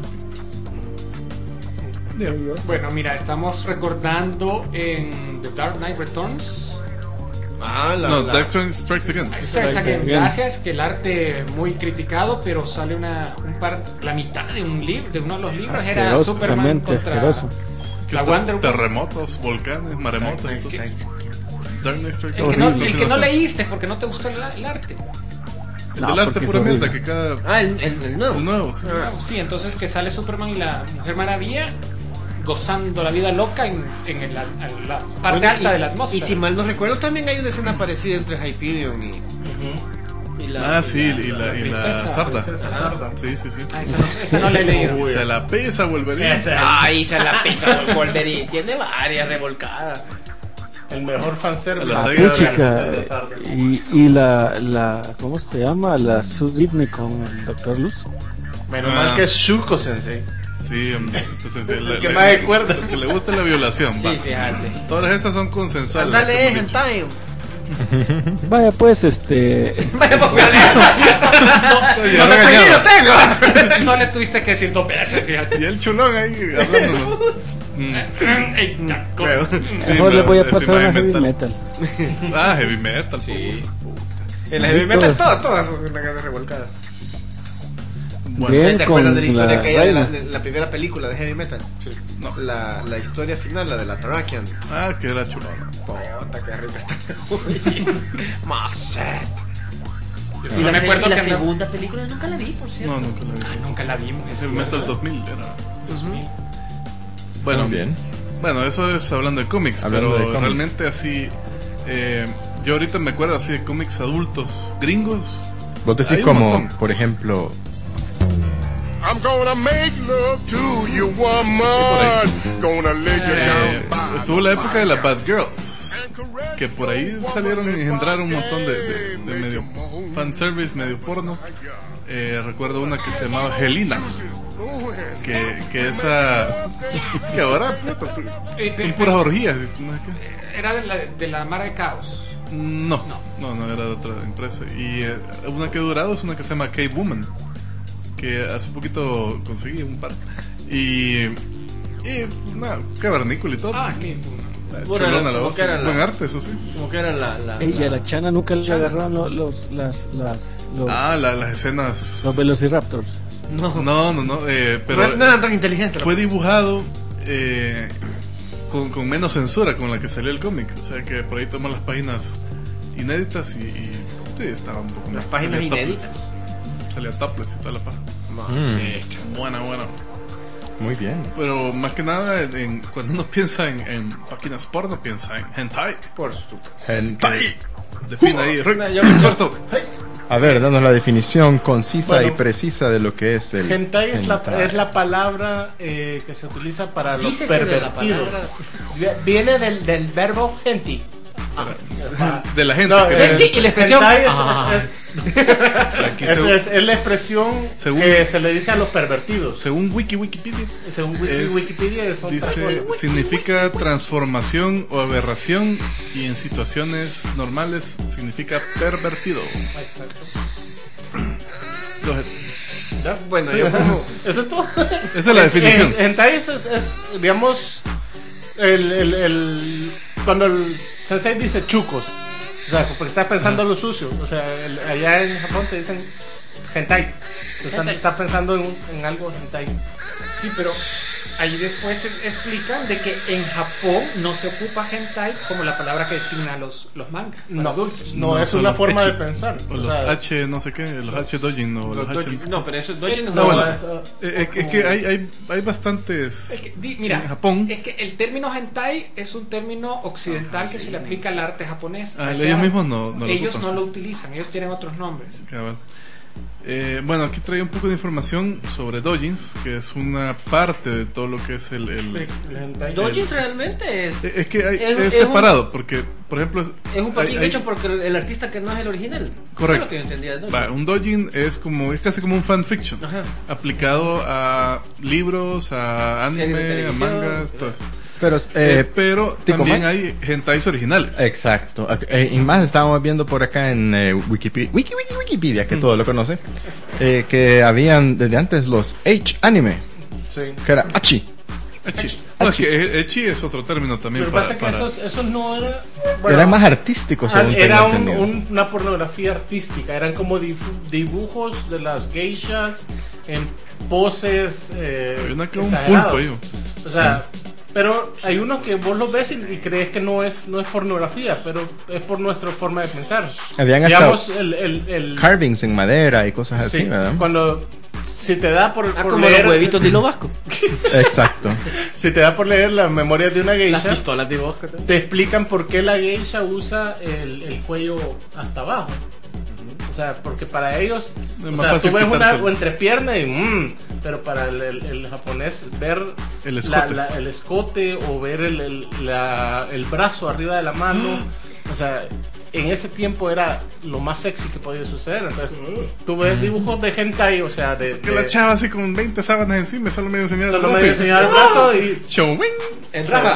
Yeah. Bueno, mira, estamos recordando en The Dark Knight Returns. Ah, la, No, la... Dark Knight Strikes Again. Strikes Again, gracias, que el arte muy criticado, pero sale una un par, la mitad de un libro, de uno de los libros era Asqueroso, Superman realmente contra asqueroso. Que la está- Wonder Woman. terremotos, volcanes, maremotos. Dark entonces- Knight Strikes. Dark Knight Strikes El que, Again. no, Horrible. el que no leíste porque no te gustó el, el arte. El No, del arte porque es pura mierda, horrible. que cada... Ah, el, el, el nuevo. El nuevo, sí. Ah. Sí, entonces que sale Superman y la Mujer Maravilla gozando la vida loca en, en el- la, la parte Bueno, alta y- de la atmósfera. Y si mal no recuerdo, también hay una escena parecida entre Hyperion y. y la, Ah, sí, y la, y la princesa. Sarda. Sarda. Sí, sí, sí. Ah, esa, no, esa no la he leído. Se la pesa Wolverine. Ese es Ay, se la pica Wolverine. Tiene varias revolcadas. el mejor fanservice. La Ah, regla puchica. de Sarda. Y, y la, la, ¿cómo se llama? La Sue Dibney con el Doctor Luz. Menos Ah. mal que es Shuko Sensei. Sí, hombre. Entonces, El le- que le- más recuerda. el que le gusta la violación. Sí, va. fíjate. Todas esas son consensuales. Ándale, como he dicho. hentai. Vaya, pues, este. este- Vaya, pues, Ya no, no, regañado. aquí lo tengo. No le tuviste que decir dos veces, fíjate. Y el chulón ahí hablándonos. Mm. Ey, ya, co- Sí, Mejor le pero voy a es pasar una imagen heavy mental. metal. Ah, heavy metal. Sí. En la heavy metal todas, todas son una casa revolcada. Bueno, Bien. ¿Se acuerdan con de la historia la aquella de la, reina. de la primera película de heavy metal? no. La, la historia final, la de la Tarakian. Ah, que era chulón. Puta, qué rica está. Macet. Yo Y la, me se- acuerdo y la que anda- segunda película nunca la vi, por cierto. No, nunca lo vi. Ah, nunca la vimos. es Heavy cierto. Metal dos mil era. Bueno, Muy bien. Bueno, eso es hablando de cómics, Hablando pero de cómics. realmente así. Eh, yo ahorita me acuerdo así de cómics adultos gringos. Vos decís Hay un como, montón. por ejemplo, I'm gonna make love to you, woman. Gonna lay you Eh, down by estuvo la época de las Bad Girls, que por ahí salieron y engendraron un montón de, de, de medio fanservice, medio porno. Eh, recuerdo una que se llamaba Helena, que, que esa que ahora puta, Eh, son eh, puras orgías. ¿No es que? Era de la, de la Mara de Caos. No, no, no era de otra empresa. Y eh, una que he durado es una que se llama K-Woman, que hace un poquito conseguí un par. Y, y nada, cavernícola y todo. Ah, qué Eh, Bueno, chulona la como voz, que era la- buen arte, eso sí. Como que era la. la, Ey, y a la- la Chana nunca le agarraron los, los, las, las, los, Ah, la- las escenas. los Velociraptors. No, No, no, no, eh, pero no, no eran tan inteligentes. fue dibujado eh, con, con menos censura con la que salió el cómic. O sea que por ahí tomó las páginas inéditas y, y sí, estaba un poco Las más. páginas salía topless. inéditas. Salía topless y toda la paja. mm, Buena, buena. muy bien. Pero más que nada, en, en- cuando uno piensa en, en páginas porno, piensa en hentai. Por supuesto. Hentai. Define ahí, Rick, No, yo- experto. A ver, danos la definición concisa Bueno, y precisa de lo que es el Hentai es la, hentai. es la palabra eh, que se utiliza para los Dícese de la pervertidos. palabra. Vi- Viene del, del verbo genti. De la gente No, que eh, y la expresión- hentai es, Ah. es- aquí es- según, es- es la expresión Según- que se le dice a los pervertidos. según Wiki Wikipedia, Según Wiki- es- Wikipedia es otra dice cosa. significa transformación o aberración y en situaciones normales significa pervertido. Exacto. Go ahead. ¿Ya? Bueno, yo como. ¿Eso es todo? Esa es la definición. En, hentai es, es, es, digamos, el, el, el- cuando el sensei dice chucos. O sea, porque estás pensando lo sucio. O sea, el- allá en Japón te dicen hentai. Estás, Hentai. estás pensando en, en algo hentai. Sí, pero ahí después explican de que en Japón no se ocupa hentai como la palabra que designa los, los mangas para No, adultos. no, es son una los forma H, de pensar. O O los sea, H, no sé qué, los H dojin o los, Los H. dojin- No, pero eso es dojin. No, No, no, bueno, es, uh, eh, es, es que hay, hay, hay bastantes. Es que, di- mira, en Japón. es que el término hentai es un término occidental que se le aplica al arte japonés. Ah, A ese ellos arte. mismos no- no lo Ellos ocupan, no sí. lo utilizan, ellos tienen otros nombres. Cabal. Eh, bueno, aquí trae un poco de información sobre doujins, que es una parte de todo lo que es el... el, el doujins realmente es... Es que hay, es, es, es separado, un, porque, por ejemplo... Es, es un paquín hay, hecho hay, porque el artista que no es el original. Correcto. Eso es lo que yo entendía del Va, un doujin es como es casi como un fanfiction. Ajá. Aplicado a libros, a anime, a mangas, todo eso. Pero, eh, eh, pero también ¿cómo? hay hentais originales. Exacto. Eh, y más estábamos viendo por acá en eh, Wikipedia, Wiki, Wiki, Wikipedia, que mm. todo lo conoce, eh, que habían desde antes los H-anime, sí. que era Achi. Achi. No, es que Echi es otro término también. Pero para, pasa que para... esos, esos no eran... Bueno, eran más artísticos. Según era un, un, una pornografía artística. Eran como dibujos de las geishas en poses eh, Hay una que un pulpo ahí. O sea... Sí. Pero hay uno que vos lo ves y, y crees que no es no es pornografía, pero es por nuestra forma de pensar. Habían Digamos, hasta el, el, el... carvings en madera y cosas así, sí, ¿verdad? Cuando si te da por, ah, por como leer... los huevitos de hilo vasco. Exacto. Si te da por leer las memorias de una geisha, las pistolas de vasco, te explican por qué la geisha usa el, el cuello hasta abajo. O sea, porque para ellos, o sea, tú ves una entrepierna y mmm, pero para el, el, el japonés ver el escote, la, la, el escote o ver el, el, la, el brazo arriba de la mano, o sea, en ese tiempo era lo más sexy que podía suceder. Entonces, tú ves dibujos de hentai, o sea, de... que de, la chava así con veinte sábanas encima, solo medio enseñar el brazo. Solo medio enseñar el brazo y... Showing. Entraba.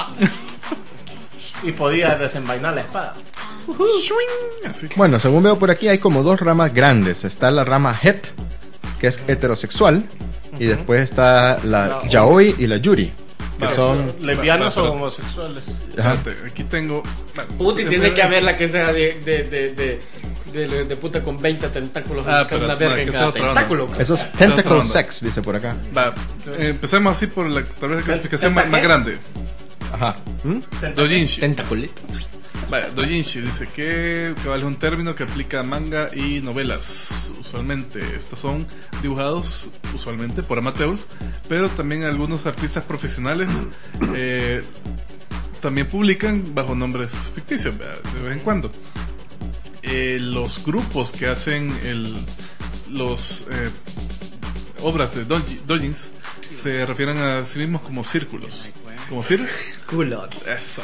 Y podía desenvainar la espada. Así. Bueno, según veo por aquí hay como dos ramas grandes. Está la rama het, que es heterosexual, uh-huh. y después está la no, yaoi y la yuri, que no, son lesbianas o homosexuales. Ajá. Aquí tengo... Puti, tiene que haber la que sea de, de, de, de, de, de puta con veinte tentáculos. Ah, pero una verga no, en cada tentáculo. Eso es tentacle sex, dice por acá. Va, eh, empecemos así por la, tal vez la clasificación más, más grande. Ajá. ¿Mm? Doujinshi. Tentaculito. Vaya, doujinshi dice que, que vale un término que aplica a manga y novelas. Usualmente estos son dibujados usualmente por amateurs, pero también algunos artistas profesionales eh, también publican bajo nombres ficticios de vez en cuando. Eh, los grupos que hacen el, los eh, obras de doujins se refieren a sí mismos como círculos. ¿Como círculos? Culots. Eso.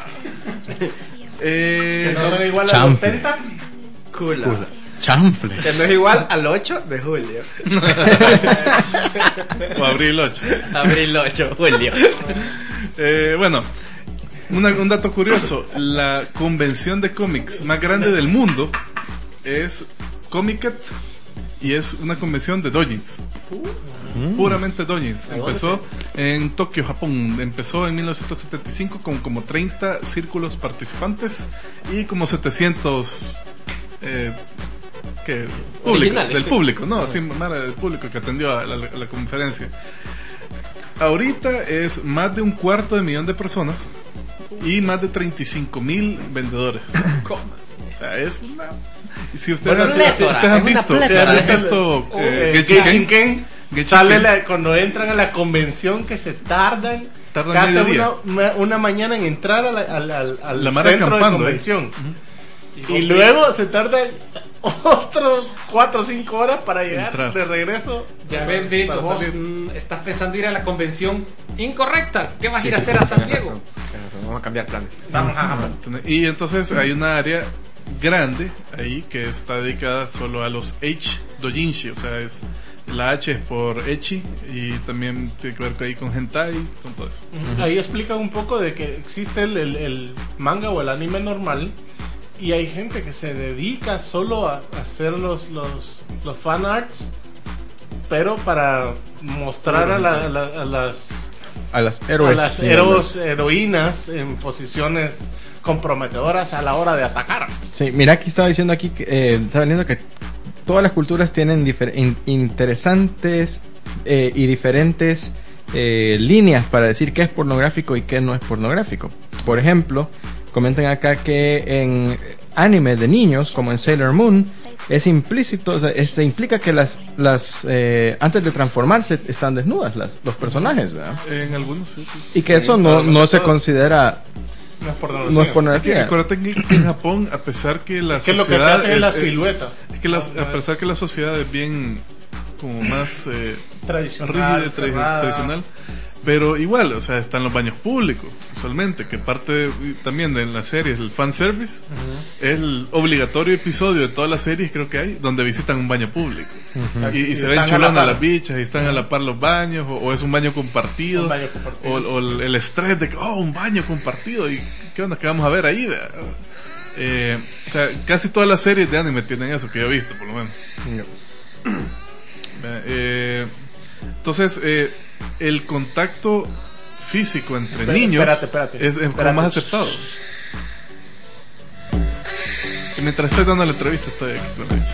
Eh, ¿Que no son igual a los penta? Culots. Chanfle. Que no es igual al ocho de julio. O abril ocho. Abril ocho, julio. Eh, bueno, una, un dato curioso. La convención de cómics más grande del mundo es Comiket. Y es una convención de doujins. Uh, puramente doujins. Empezó en Tokio, Japón. Empezó en mil novecientos setenta y cinco con como treinta círculos participantes y como setecientos eh, que público, del sí. público, no, así Mara del público que atendió a la, a la conferencia. Ahorita es más de un cuarto de millón de personas y más de treinta y cinco mil vendedores. ¿Cómo? O sea, es una... Si ustedes, bueno, han, si ustedes han visto, si han visto eh, Genshin, sale la, cuando entran a la convención que se tardan, tardan casi una, una, una mañana en entrar a la, al, al, al la centro de convención. Eh. Uh-huh. Y, y luego se tardan otros cuatro o cinco horas para llegar entrar. De regreso. Ya ves, Vito, vos mm, estás pensando ir a la convención incorrecta. ¿Qué vas sí, a ir sí, a hacer sí, a San Diego? Razón, razón. Vamos a cambiar planes. Vamos a Y entonces hay una área grande ahí que está dedicada solo a los H doujinshi, o sea, es la H es por Echi y también tiene que ver ahí con hentai, con todo eso. Uh-huh. Ahí explica un poco de que existe el, el, el manga o el anime normal y hay gente que se dedica solo a, a hacer los, los, los fan arts, pero para mostrar a, la, a, la, a las a las héroes, a las sí, héroes, heroínas en posiciones comprometedoras a la hora de atacar. Sí, mira, aquí estaba diciendo aquí que eh, estaba viendo que todas las culturas tienen difer- in- interesantes eh, y diferentes eh, líneas para decir qué es pornográfico y qué no es pornográfico. Por ejemplo, comentan acá que en anime de niños, como en Sailor Moon, es implícito, o sea, es, se implica que las las eh, antes de transformarse están desnudas las los personajes, ¿verdad? En algunos sí, sí. Y que eso no, no se considera No es pornografía. No es Es que pornografía. acuérdate que que en Japón, a pesar que la Que lo que te sociedad hace es la silueta. es que la- a pesar que la sociedad es bien como más eh, Tradicional, rígida, tra- cerrada. tradicional, pero igual, o sea, están los baños públicos, usualmente, que parte también de la serie, el fanservice, es el obligatorio episodio de todas las series, creo que hay, donde visitan un baño público. Exacto. Y, y Y se ven están a la chulando a par. las bichas, y están a la par los baños, o, o es un baño compartido, Un baño compartido. O, o el, el estrés de que, oh, un baño compartido, y qué onda, que vamos a ver ahí, vea? Eh, o sea, casi todas las series de anime tienen eso, que yo he visto, por lo menos. Eh, entonces, eh, el contacto físico entre Espérate, niños espérate, espérate. es, es como Espérate. más aceptado. Y mientras estoy dando la entrevista, estoy aquí con la bicha.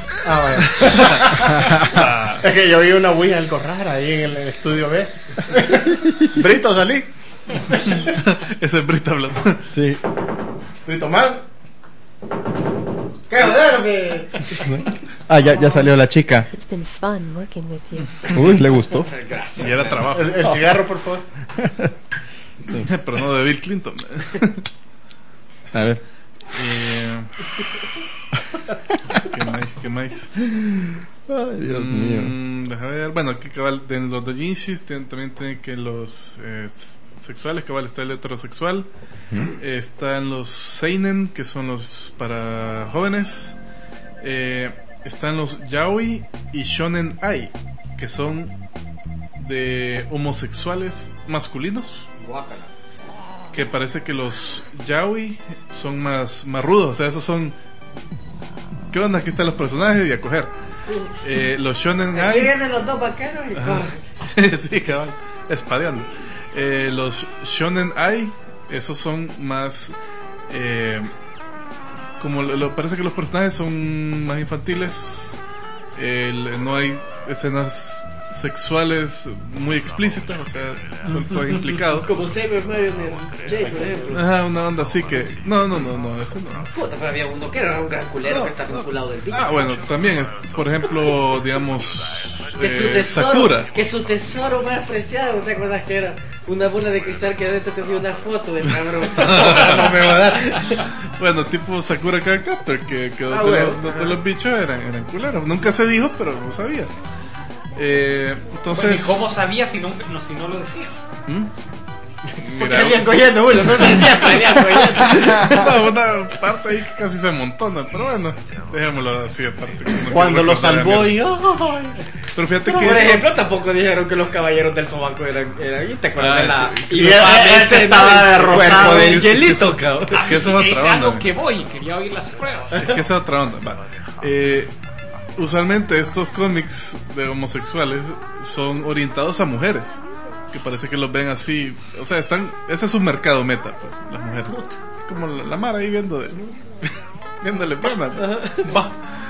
Ah, bueno. Es que yo vi una Wii algo rara ahí en el estudio B. Brito, salí. Ese es Brita hablando. Sí. Brito, man. ¡Qué joder, que! Ah, ya, ya salió la chica. It's been fun working with you. Uy, le gustó. Y era trabajo. El, el cigarro, por favor. Pero no de Bill Clinton. A ver. Eh, ¿Qué más? ¿Qué más? Ay, Dios Mm, mío. Deja ver. Bueno, aquí cabal, de los doujinshis tienen- también tienen que los eh, s- sexuales, cabal, está el heterosexual. Están los seinen, que son los para jóvenes. Eh, están los yaoi y shonen ai, que son de homosexuales masculinos. Que parece que los yaoi son más, más rudos, o sea, esos son... ¿Qué onda? Aquí están los personajes y a coger. Eh, los shonen Aquí ai... vienen los dos vaqueros y... Ajá. Sí, cabal, espadeando. Eh, los shonen ai, esos son más... Eh, como lo, lo- parece que los personajes son más infantiles. El- no hay escenas sexuales muy explícitas, o sea, todo, todo implicado. Como Saber Mario en el J, por ejemplo. Ajá, una onda así que... No, no, no, no, eso no. Puta, pero había uno que era un gran culero que está vinculado del bicho. Ah, bueno, también es, por ejemplo, digamos, Que su eh, tesoro, Sakura. que su tesoro más preciado, ¿te acuerdas que era? Una bola de cristal que adentro tenía una foto del cabrón. No me va a dar. Bueno, tipo Sakura Card Captor, que, que Ah, donde, bueno. los, donde los bichos eran, eran culeros. Nunca se dijo, pero lo sabía. Eh, entonces... Bueno, ¿y cómo sabía si no, no- si no lo decía? ¿Mm? Porque Mira, habían cogiendo uno, no sé si habían cogiendo. no, una parte ahí que casi se montona, pero bueno, dejémoslo así aparte. No Cuando quiero lo recordar salvó la y... mierda. ¡ay! Pero fíjate Por que estos- ejemplo, tampoco dijeron que los caballeros del sobaco eran, eran ¿y te acuerdas Ah, de la que- y que el- se- ese estaba de el rosado. cuerpo del Que- que- hielito, cabrón? Ah, que eso es Es otra algo onda. que voy, quería oír las pruebas. Es que esa es otra onda. Va. Eh, usualmente estos cómics de homosexuales son orientados a mujeres. Que parece que los ven así. O sea, están. Ese es un mercado meta, pues, las mujeres. Como la, la Mara ahí viendo de. viéndole pena. Pues. Va.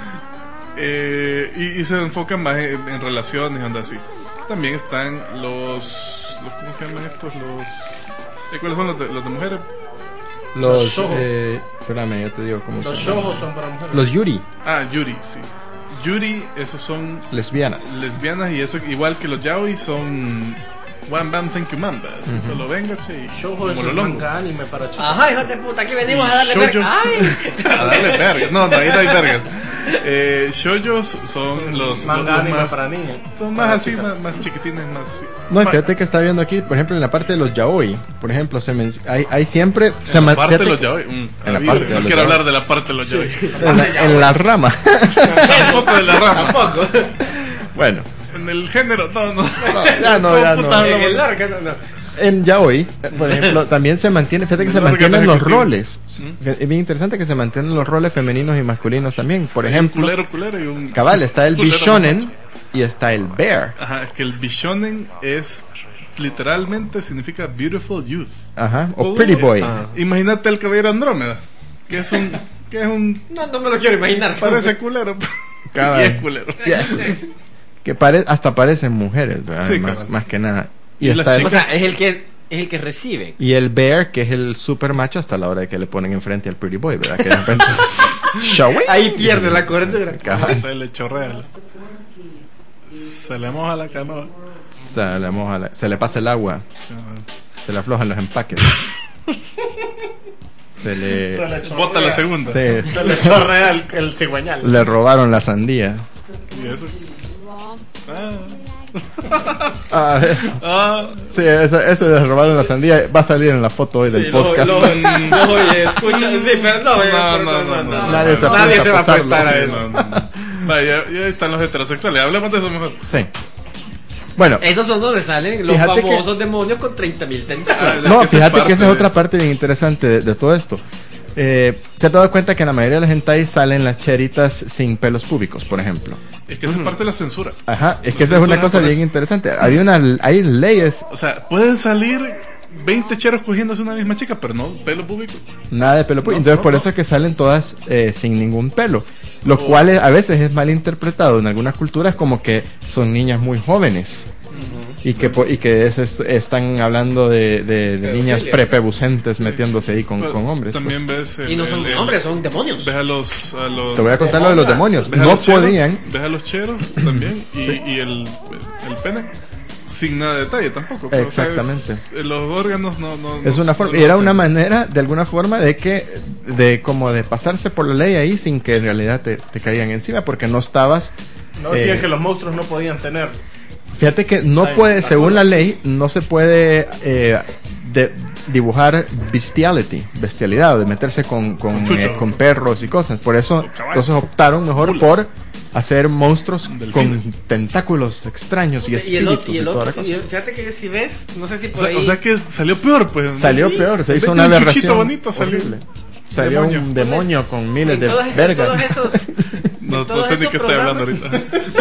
Eh, y, y se enfocan más en, en relaciones y onda así. También están los. los ¿Cómo se llaman estos? Los. eh, ¿Cuáles son los de, los de mujeres? Los. shoujo. Eh, espérame, yo te digo cómo Los se llaman. shoujo son para mujeres. Los Yuri, Ah, Yuri, sí. Yuri, esos son lesbianas. lesbianas y eso igual que los yaoi son one bam thank you mambas. Solo venga, che, y Shoujo es un mololongo. manga anime para chicos. Ajá, hijos de puta, aquí venimos Y a darle shoujo- verga. ¡Ay! A darle verga. No, no, ahí no hay verga. Eh, shoujos son los, Manga los- los anime más para niños. son más Para así, chicas. más, más chiquitines, más No, y más- fíjate que está viendo aquí, por ejemplo, en la parte de los yaoi, por ejemplo, se men- hay, hay siempre... se en la ma- parte de fíjate los que- yaoi. Mm, en la avise, parte de no los quiero yaoi. hablar de la parte de los yaoi. en, la, en la rama. Tampoco de la rama. Tampoco. Bueno, En el género, no, no. no, ya no, ya puta no. hablamos? En el larga, no, no. En yaoi, por ejemplo, también se mantiene, fíjate que se No, porque mantienen no los ejecutivo. roles. Es bien interesante que se mantienen los roles femeninos y masculinos también. Por Un ejemplo, culero, culero y un cabal, está el culero bishonen macho. y está el bear. Ajá, es que el bishonen es literalmente significa beautiful youth. Ajá, o pretty boy. Ah. Imagínate el caballero Andrómeda, que es un que es un No, no me lo quiero imaginar. parece culero. Cabal. Y es culero. Que pare, hasta parecen mujeres, ¿verdad? Sí, más, cabal. más que nada. Y, Y está las el, O sea, es el que es el que recibe. y el bear, que es el super macho hasta la hora de que le ponen enfrente al pretty boy, ¿verdad? Que de repente... Shall we? Ahí pierde la cobertura. Cabal. Entonces le chorrea. Se le moja la canoa. Se le moja la- se le pasa el agua, se le aflojan los empaques. Se le... Se le chorrea. Bota la segunda. Se, Se le chorrea el, el cigüeñal. le robaron la sandía. ¿Y eso? Ah. Ah, eh. Ah. Sí, ese, ese de robaron la sandía va a salir en la foto hoy del Sí, podcast. Lo, lo, no, oye, escucha, sí, pero no, No, no, no, no, Nadie se, nadie se va a pasarlo. prestar a Sí, eso. no, no, no. Vaya, ya, ya están los heterosexuales. Hablemos de eso mejor. Sí. Bueno, Esos son donde salen los Fíjate famosos que- demonios con treinta mil tentáculos. Ah, no, que esa fíjate parte que esa es de- otra parte bien interesante de, de todo esto. Eh, ¿Se has dado cuenta que en la mayoría de las hentai salen las cheritas sin pelos públicos, por ejemplo? Es que esa es parte de la censura. Ajá, es La que esa es una censura cosa bien japonesa. interesante. Había una, hay leyes, O sea, pueden salir veinte cheros cogiéndose una misma chica, pero no pelo público. nada de pelo público. No, Entonces no, por no. eso es que salen todas eh, sin ningún pelo. Lo Oh. cual es- a veces es mal interpretado en algunas culturas como que son niñas muy jóvenes. Y que, po- y que es- es- están hablando de, de- de niñas Pedofilia. prepubescentes metiéndose ahí con, Pero con hombres. También pues. ves. el- Y no son el- el- hombres, son demonios. Ves a los. A los Te voy a contar lo de los demonios. ves a No los cheros, podían. Ves a los cheros también. Y, Sí. y el, el pene. Sin nada de detalle tampoco. pero, o sea, es- Exactamente. los órganos no. no Es no- una forma, no y era hacen. una manera, de alguna forma, de que, de como de pasarse por la ley ahí sin que en realidad te, te caigan encima, porque no estabas. No decían eh, que los monstruos no podían tener. Fíjate que no Ay, puede, la según cola. la ley, no se puede eh, de- dibujar bestiality, bestialidad, o de meterse con, con, Con chucho. eh, con perros y cosas. Por eso, caballos. entonces optaron mejor Mulas. por hacer monstruos Delfines. con tentáculos extraños y Y el espíritus otro, y, y el toda otro, la cosa. y el- fíjate que si ves, no sé si O por sea, ahí. o sea que salió peor, pues. Salió Sí. peor, se En hizo vez una de un aberración chuchito bonito, salió. horrible. Salió demonio. un demonio con miles en de todas esas- vergas. todos esos, No, no todos sé ni esos qué estoy hablando programas-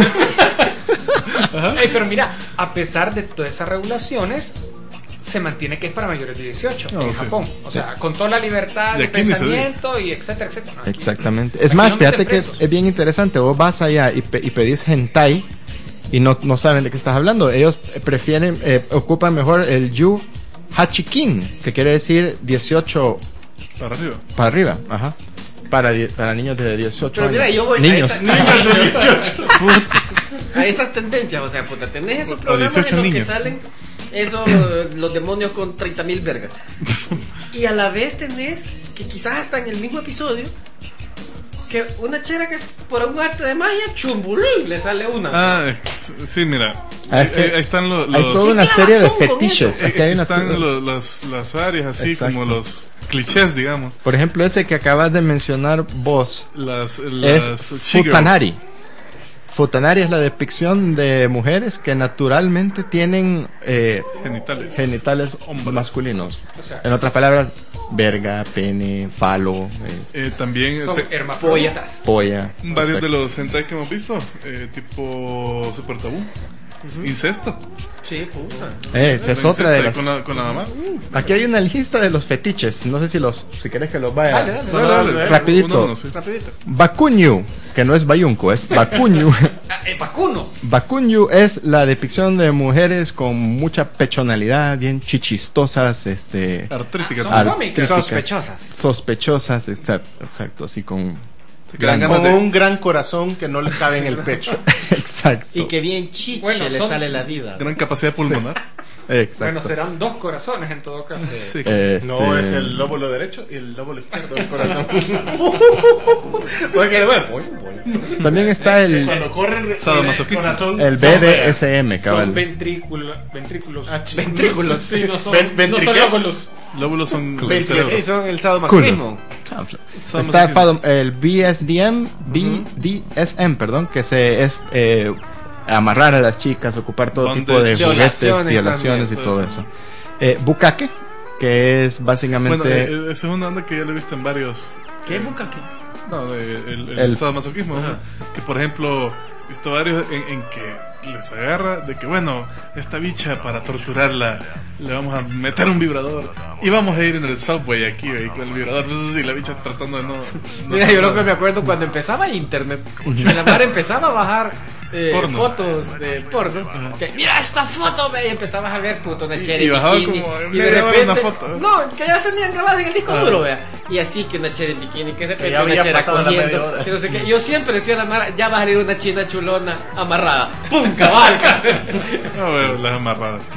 ahorita. Ey, pero mira, a pesar de todas esas regulaciones, se mantiene que es para mayores de dieciocho No, en sí. Japón. O sea, con toda la libertad Y de aquí ni se pensamiento y etcétera, etcétera. No, aquí- Exactamente. Es aquí más, no meten fíjate que presos. es bien interesante. Vos vas allá y, pe- y pedís hentai y no, no saben de qué estás hablando. Ellos eh, prefieren, eh, ocupan mejor el Yu Hachikin, que quiere decir dieciocho Para arriba. para arriba. Ajá. Para, die- para niños de dieciocho Pero mira, años. yo voy Niños. a, esa- niños de dieciocho. a esas tendencias, o sea, puta, tenés esos O programas dieciocho en los niños. que salen esos los demonios con treinta mil vergas. Y a la vez tenés que quizás hasta en el mismo episodio que una chera que por un arte de magia, chumbulín, le sale una. Ah, es- sí, mira. Ah, Ahí, es que ahí están los. Hay los- toda una ¿Qué serie de clavazón con fetiches. eso? Aquí hay una- están los- las, las áreas así Exacto. como los clichés, digamos. Por ejemplo, ese que acabas de mencionar vos Las, las es she-girls. Futanari. Futanari es la depicción de mujeres que naturalmente tienen eh, Genitales. genitales Hombres. masculinos. O sea, En otras palabras, verga, pene, falo, eh, Eh, también son te- hermafroditas. polla. varios Exacto. de los hentai que hemos visto, eh, tipo Super Tabú, Incesto. Sí, puta. Eh, esa es Incesto otra de ahí las. Con la, con la mamá. Aquí hay una lista de los fetiches. No sé si los, si querés que los vaya. Dale, dale, No, dale, dale. Rapidito. Uno, uno, sí. Rapidito. Bakunyu, que no es bayunco, es Bakunyu. Ah, el vacuno. Bakunyu es la depicción de mujeres con mucha pechonalidad, bien chichistosas, este, Artrítica. Ah, son también. cómicas. Sospechosas. sospechosas, exacto, exacto, así con, Gran Con ganas de- un gran corazón que no le cabe en el pecho. exacto, Y que bien chiche Bueno, le son- sale la vida. Gran capacidad pulmonar. exacto. Bueno, serán dos corazones en todo caso. Sí. Este, No, es el lóbulo derecho y el lóbulo izquierdo del corazón. Porque, bueno, También está el, Cuando corren el Sadomasoquismo. corazón. el se B D S M, Son cabal. ventrículo, ventrículos. Ah, ch- Ventrículos. Sí, no son, Ven- no ventrique. son lóbulos. Lóbulos son el Veinte- cerebro. sí, son el sadomasoquismo. Culos. Sadomasoquismo. Está fado- el B S D M, B D S M, perdón, que se es eh, amarrar a las chicas, ocupar todo Bondage. tipo de juguetes, Violaciones violaciones y también, todo todo eso. Eh, Bukake, que es básicamente Bueno, eh, esa es una onda que ya lo he visto en varios. ¿Qué es bucaque? No, de, el, el, El- sadomasoquismo. ¿no? Que por ejemplo, he visto varios en, en que les agarra de que, bueno, esta bicha para torturarla le vamos a meter un vibrador y vamos a ir en el subway aquí ahí, con el vibrador. Y la bicha tratando de no. no Mira, hacer yo lo que nada. me acuerdo cuando empezaba internet, y la madre empezaba a bajar eh, Pornos. fotos de porno. Que, mira esta foto, ve, y empezabas a ver puto una Y- chera y en bajaba bikini. como Y de media hora repente, una foto. no, que ya se tenían grabado en el disco Ah. duro, vea. Y así que una chera en bikini, que de repente ya una había chera pasado la media cogiendo. hora. Que no sé qué. Yo siempre decía a la mara, ya va a salir una china chulona amarrada. ¡Pum! Cabalca. No, bueno, las amarradas.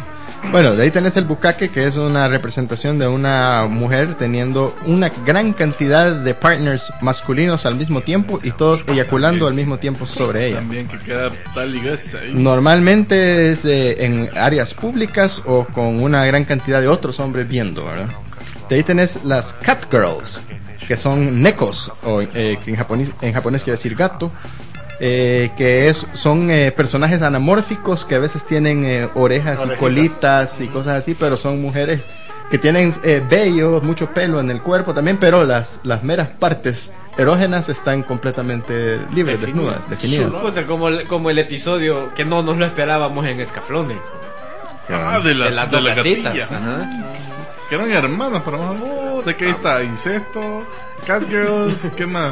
Bueno, de ahí tenés el bukkake, que es una representación de una mujer teniendo una gran cantidad de partners masculinos al mismo tiempo y todos eyaculando al mismo tiempo sobre ella. También que queda tal y gasa ahí. Normalmente es eh, en áreas públicas o con una gran cantidad de otros hombres viendo, ¿verdad? De ahí tenés las cat girls, que son nekos, o, eh, que en japonés, en japonés quiere decir gato. Eh, que es, son eh, personajes anamórficos que a veces tienen eh, orejas Orejitas. y colitas y cosas así, pero son mujeres que tienen eh, vello, mucho pelo en el cuerpo también, pero las, las meras partes erógenas están completamente libres, desnudas, definidas. Puta, como, el, como el episodio que no nos lo esperábamos en Escaflone. Ah, de la, De las de dos la gatitas, gatilla. ajá. Que eran hermanos, pero más. Sé que ahí está incesto, catgirls, ¿qué más?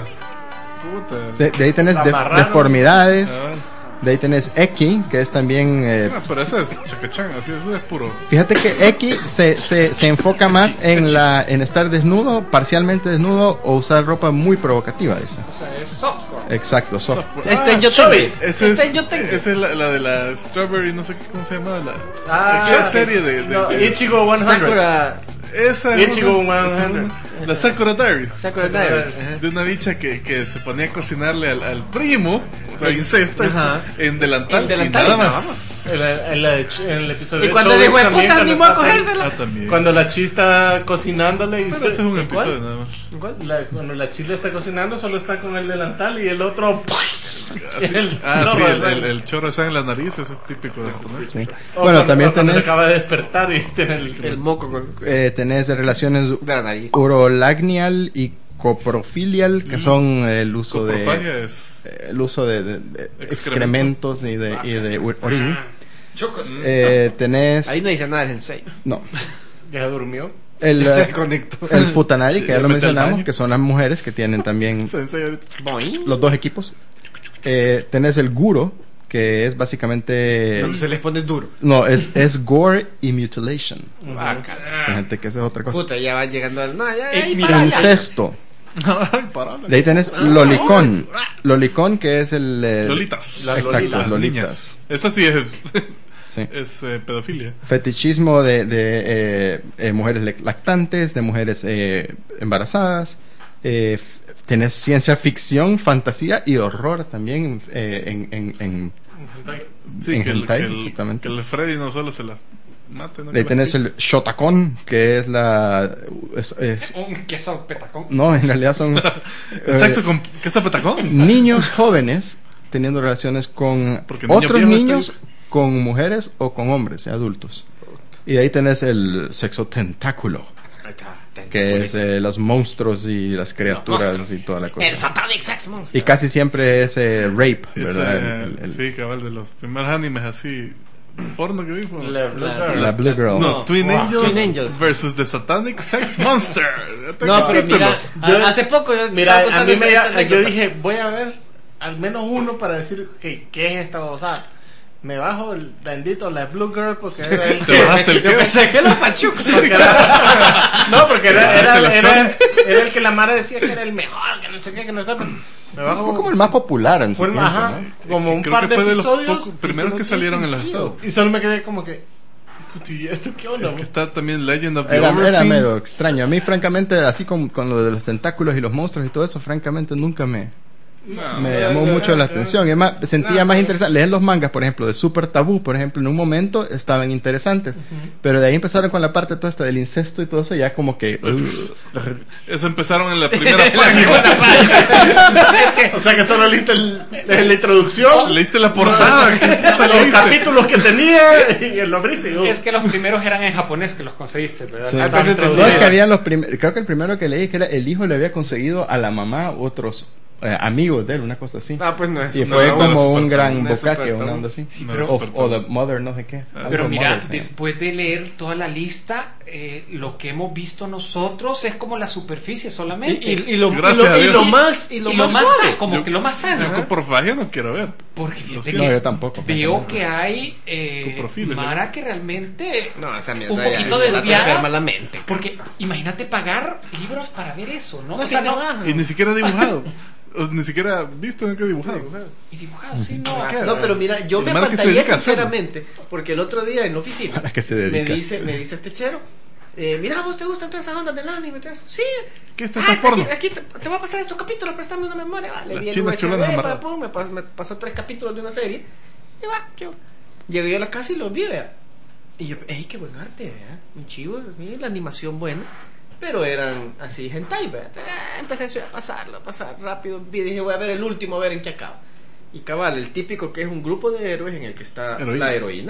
Puta. De, de ahí tenés de- Amarraron. deformidades. Ah, De ahí tenés Eki, que es también... eh, ah, pero ese es chacachán, así eso es puro. Fíjate que Eki se, se, se enfoca más en la en estar desnudo, parcialmente desnudo o usar ropa muy provocativa. Dice. O sea, es softcore. Exacto, soft. Este en yo Chubby. tengo. Ese es, Este en yo tengo. esa es la, la de la Strawberry, no sé qué- cómo se llama. La, Ah, ¿qué sí. serie de, de, No, de- Ichigo cien. Sakura. Esa Ichigo una- cien. La Sakura Diaries. Sakura Diaries. Ajá. De una bicha que, que se ponía a cocinarle al, al primo, o sea, incesto, Ajá. en delantal, En delantal y nada y nada más. En, la- en la- en el episodio Y de cuando Chubby dijo, también, puta, cuando animó a está- cogérsela. Ah, también. Cuando la chi está cocinándole y Pero ese es un ¿en cuál? episodio nada más. ¿En cuál? La- cuando la chi le está cocinando solo está con el delantal y el otro Así- el ah, sí, chorro de el, sangre. el, el chorro de sangre en la nariz, eso es típico de esto, ¿no? Sí. O Bueno, cuando- también o cuando se tenés, acaba de despertar y tiene el, El moco con eh, tenés relaciones de la nariz. urolagnial y coprofilial, que son eh, el uso de Coprofagia es eh, el uso de, de- de Excremento. excrementos y de, y de ur- orín. Chocos. Eh, tenés Ahí no dice nada de Sensei. no ya durmió. el, Se eh, conectó. el futanari, que ya Ya lo mete al mencionamos, baño. que son las mujeres que tienen también Sensei ahorita. Boing. los dos equipos. Eh, tenés el guro, que es básicamente Cuando se les pone duro. no, es, es gore y mutilation. Ah, carajo. Fíjate que esa es otra cosa. Puta, ya va llegando al. No, ya, Eh, ahí mira, para allá. Incesto. Ay, parala. De ahí tenés lolicón. Lolicón, que es el... eh, Lolitas. Las Exacto, lolitas. lolitas. Niñas. Esa sí es, Sí. es eh, pedofilia. Fetichismo de, de eh, eh, mujeres lec- lactantes, de mujeres eh, embarazadas. Eh, f- tenés ciencia ficción, fantasía y horror también eh, en, en, en- Sí, En que el, hentai, que, el, exactamente. que el Freddy no solo se la mate, ¿no? de ahí Que la- tenés el shotacón, que es la... es- es- Un queso petacón. no, en realidad son... El eh, sexo con queso petacón. niños jóvenes teniendo relaciones con Porque niños otros viejos niños, estoy- con mujeres o con hombres, adultos. Y de ahí tenés el sexo tentáculo, Ahí está, ten- que es eh, los monstruos y las criaturas monstruos. y toda la cosa. El Satanic Sex Monster. Y casi siempre es eh, rape, Ese, ¿verdad? El- el- sí, cabal, de los primeros animes así. Porno que vi fue. La Blue La- Girl. la Blue Girl. No, Twin, Wow. Angels Twin Angels. versus The Satanic Sex Monster. No, pero mira, Yo- a- hace poco yo Mira, estaba a contando mí me, esta- esta yo anécdota. dije, voy a ver al menos uno para decir que, qué es esta cosa. Me bajo el bendito la Blue Girl porque era el Te bajaste el Yo qué? pensé que los pachucos. porque era- no, porque era, Te era, bajaste la era, chona. era el que la Mara decía que era el mejor, que no sé qué, que no sé qué. Me bajo Fue como el más popular en su fue el- tiempo, ajá, ¿no? como un Creo par que de fue de los episodios. pocos y primeros no que tiene salieron en los sentido. estados. Y solo me quedé como que, puti, ¿y esto qué onda? El que está también Legend of the Era, era Overfiend. medio extraño. A mí, francamente, así con, con lo de los tentáculos y los monstruos y todo eso, francamente, nunca me, No, me no, llamó no, mucho no, la no. atención. Es más, sentía No, más no. interesante. Leer los mangas, por ejemplo, de Super Tabú, por ejemplo, en un momento estaban interesantes. Pero de ahí empezaron con la parte toda esta del incesto y todo eso, ya como que. uh, Eso empezaron en la primera página. O sea que solo leíste el- la introducción, Leíste la portada. ¿Qué puta los leíste? capítulos que tenía y lo abriste. y, uh, Es que los primeros eran en japonés que los conseguiste, ¿verdad? sí. No estaban No, es traducidos. que habían los primeros. Creo que el primero que leí que era el hijo le había conseguido a la mamá otros eh, amigos de él, una cosa así. Ah, pues no es. Y no, fue no, como no, un no, gran no es bocaque, Super una Tabú. onda así. Sí, o, pero- o The Mother, no sé qué. Ah, Pero Algo mira, Mother, sí. después de leer toda la lista, eh, lo que hemos visto nosotros es como la superficie solamente. Y, y, y lo, Gracias y lo- a y Dios. lo más y lo, Y lo más, más suave. sano, como Yo- que lo más sano. Yo con porfagia no quiero ver. Porque fíjate No, que yo tampoco. veo que hay eh, Coprofiles, Mara que realmente No, esa mierda un ya- poquito ya te desviada. enferma la mente. Porque imagínate pagar libros para ver eso, ¿no? No, O sea, que se no- baja. Y ni siquiera dibujado. o ni siquiera visto en qué dibujado. Y dibujado, sí, no. Ah, no, pero mira, yo El me man que se pantallé dedica a hacerlo. sinceramente, porque el otro día en la oficina ¿A qué se me dedica? dice, me dice este chero, eh, mira, ¿vos te gustan todas esas ondas del anime? Entonces, sí. ¿Qué está Ah, esta porno? aquí, aquí te, te voy a pasar estos capítulos, préstame una memoria, vale. Las Vi el chinas U S chulonas B, amarradas. pa, pum, me, pas- me pasó tres capítulos de una serie, y va, yo. Llegué yo a la casa y los vi, vea. Y yo, ey, qué buen arte, vea. Un chivo, sí, la animación buena. Pero eran así, hentai, vea. Ah, empecé a pasarlo, a pasar rápido. Vi, dije, voy a ver el último, a ver en qué acaba. Y cabal, el típico que es un grupo de héroes en el que está Heroínas. la heroína.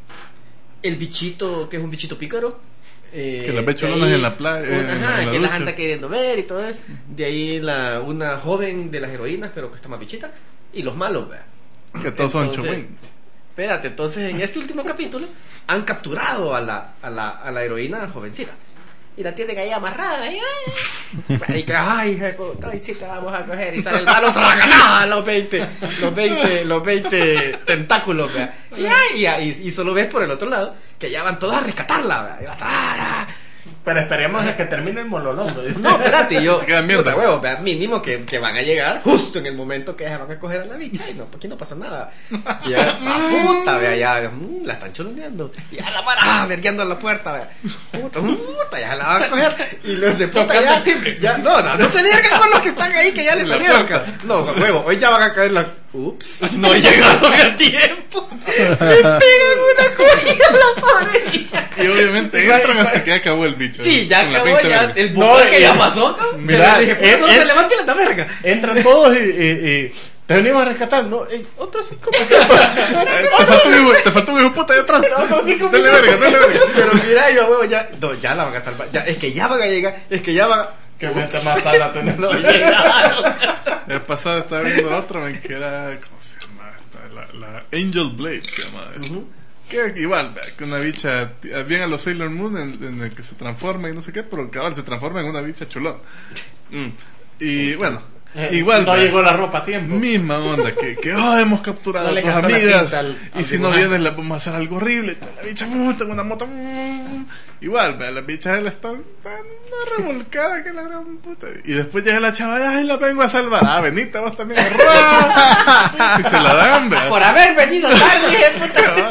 El bichito, que es un bichito pícaro. eh, Que las ve de cholonas ahí- en la playa, un- en ajá, la que las ducha. anda queriendo ver y todo eso. De ahí la, una joven de las heroínas, pero que está más bichita. Y los malos, vea. Que todos son Entonces, chumín. Espérate, entonces en este último capítulo han capturado a la, a la, a la heroína jovencita. Y la tienen ahí amarrada. Y, ay, y que, ay, hija de puta, ay, sí te vamos a coger. Y sale el malo, ¡tracaná! Los veinte, los veinte, los veinte tentáculos, vea. Y, ay, y, y solo ves por el otro lado que ya van todos a rescatarla, vea. Y va, ¡ah! Pero esperemos a que termine el monolongo. No, espérate, yo. Se quedan viendo. Puta huevo, vea, mínimo que, que van a llegar justo en el momento que se van a coger a la bicha. Y no, aquí no pasa nada. Y ya, ah, puta, vea, ya, mm, la están choloneando. Y ya la van a vergueando en la puerta, vea. Puta, puta, ya la van a coger. Y los de puta ya, ya, no, no, no se niegan con los que están ahí que ya les La salieron. puerta. ca- No, huevo, hoy ya van a caer la. Ups, no llegaron a tiempo. Le pegan una cogida a la pobre bicha. Y obviamente entran hasta que ya acabó el bicho. Sí, ya Con la acabó, veinte ya, verga. el bucle que eh, ya pasó, ¿no? mira, Pero dije, pues es- eso no es- se levanta y le da verga. Entran todos y, y, y te venimos a rescatar. No, eh, otros cinco Eh, Te faltó un hijo, te faltó un hijo puta de atrás. Otros cinco Dale minutos. verga, dale verga. Pero mira, yo, huevo, ya, no, ya la van a salvar. Ya, es que ya van a llegar, es que ya van a. Que mente más sana tener. No llegaron. El pasado estaba viendo otra, man, que era. ¿Cómo se llama esta? La, la Angel Blade se llamaba esta. Que igual, vea, que una bicha. Bien a los Sailor Moon en, en el que se transforma y no sé qué, pero cabal se transforma en una bicha chulón. Mm. Y bueno. Eh, Igual, no vea, llegó la ropa a tiempo. misma onda, que, que oh, hemos capturado No a le tus alcanzó la amigas. tinta al- Y al si no dibujar. vienen, les vamos a hacer algo horrible. Y tal, la bicha, uh, tengo una moto. uh. Igual, vea, las bichas la están tan revolcada que la gran puta. Y después llega la chava, ay, la vengo a salvar. Ah, venite vos también. ¡Ra! Y se la dan, vea. Por haber venido tarde, puta.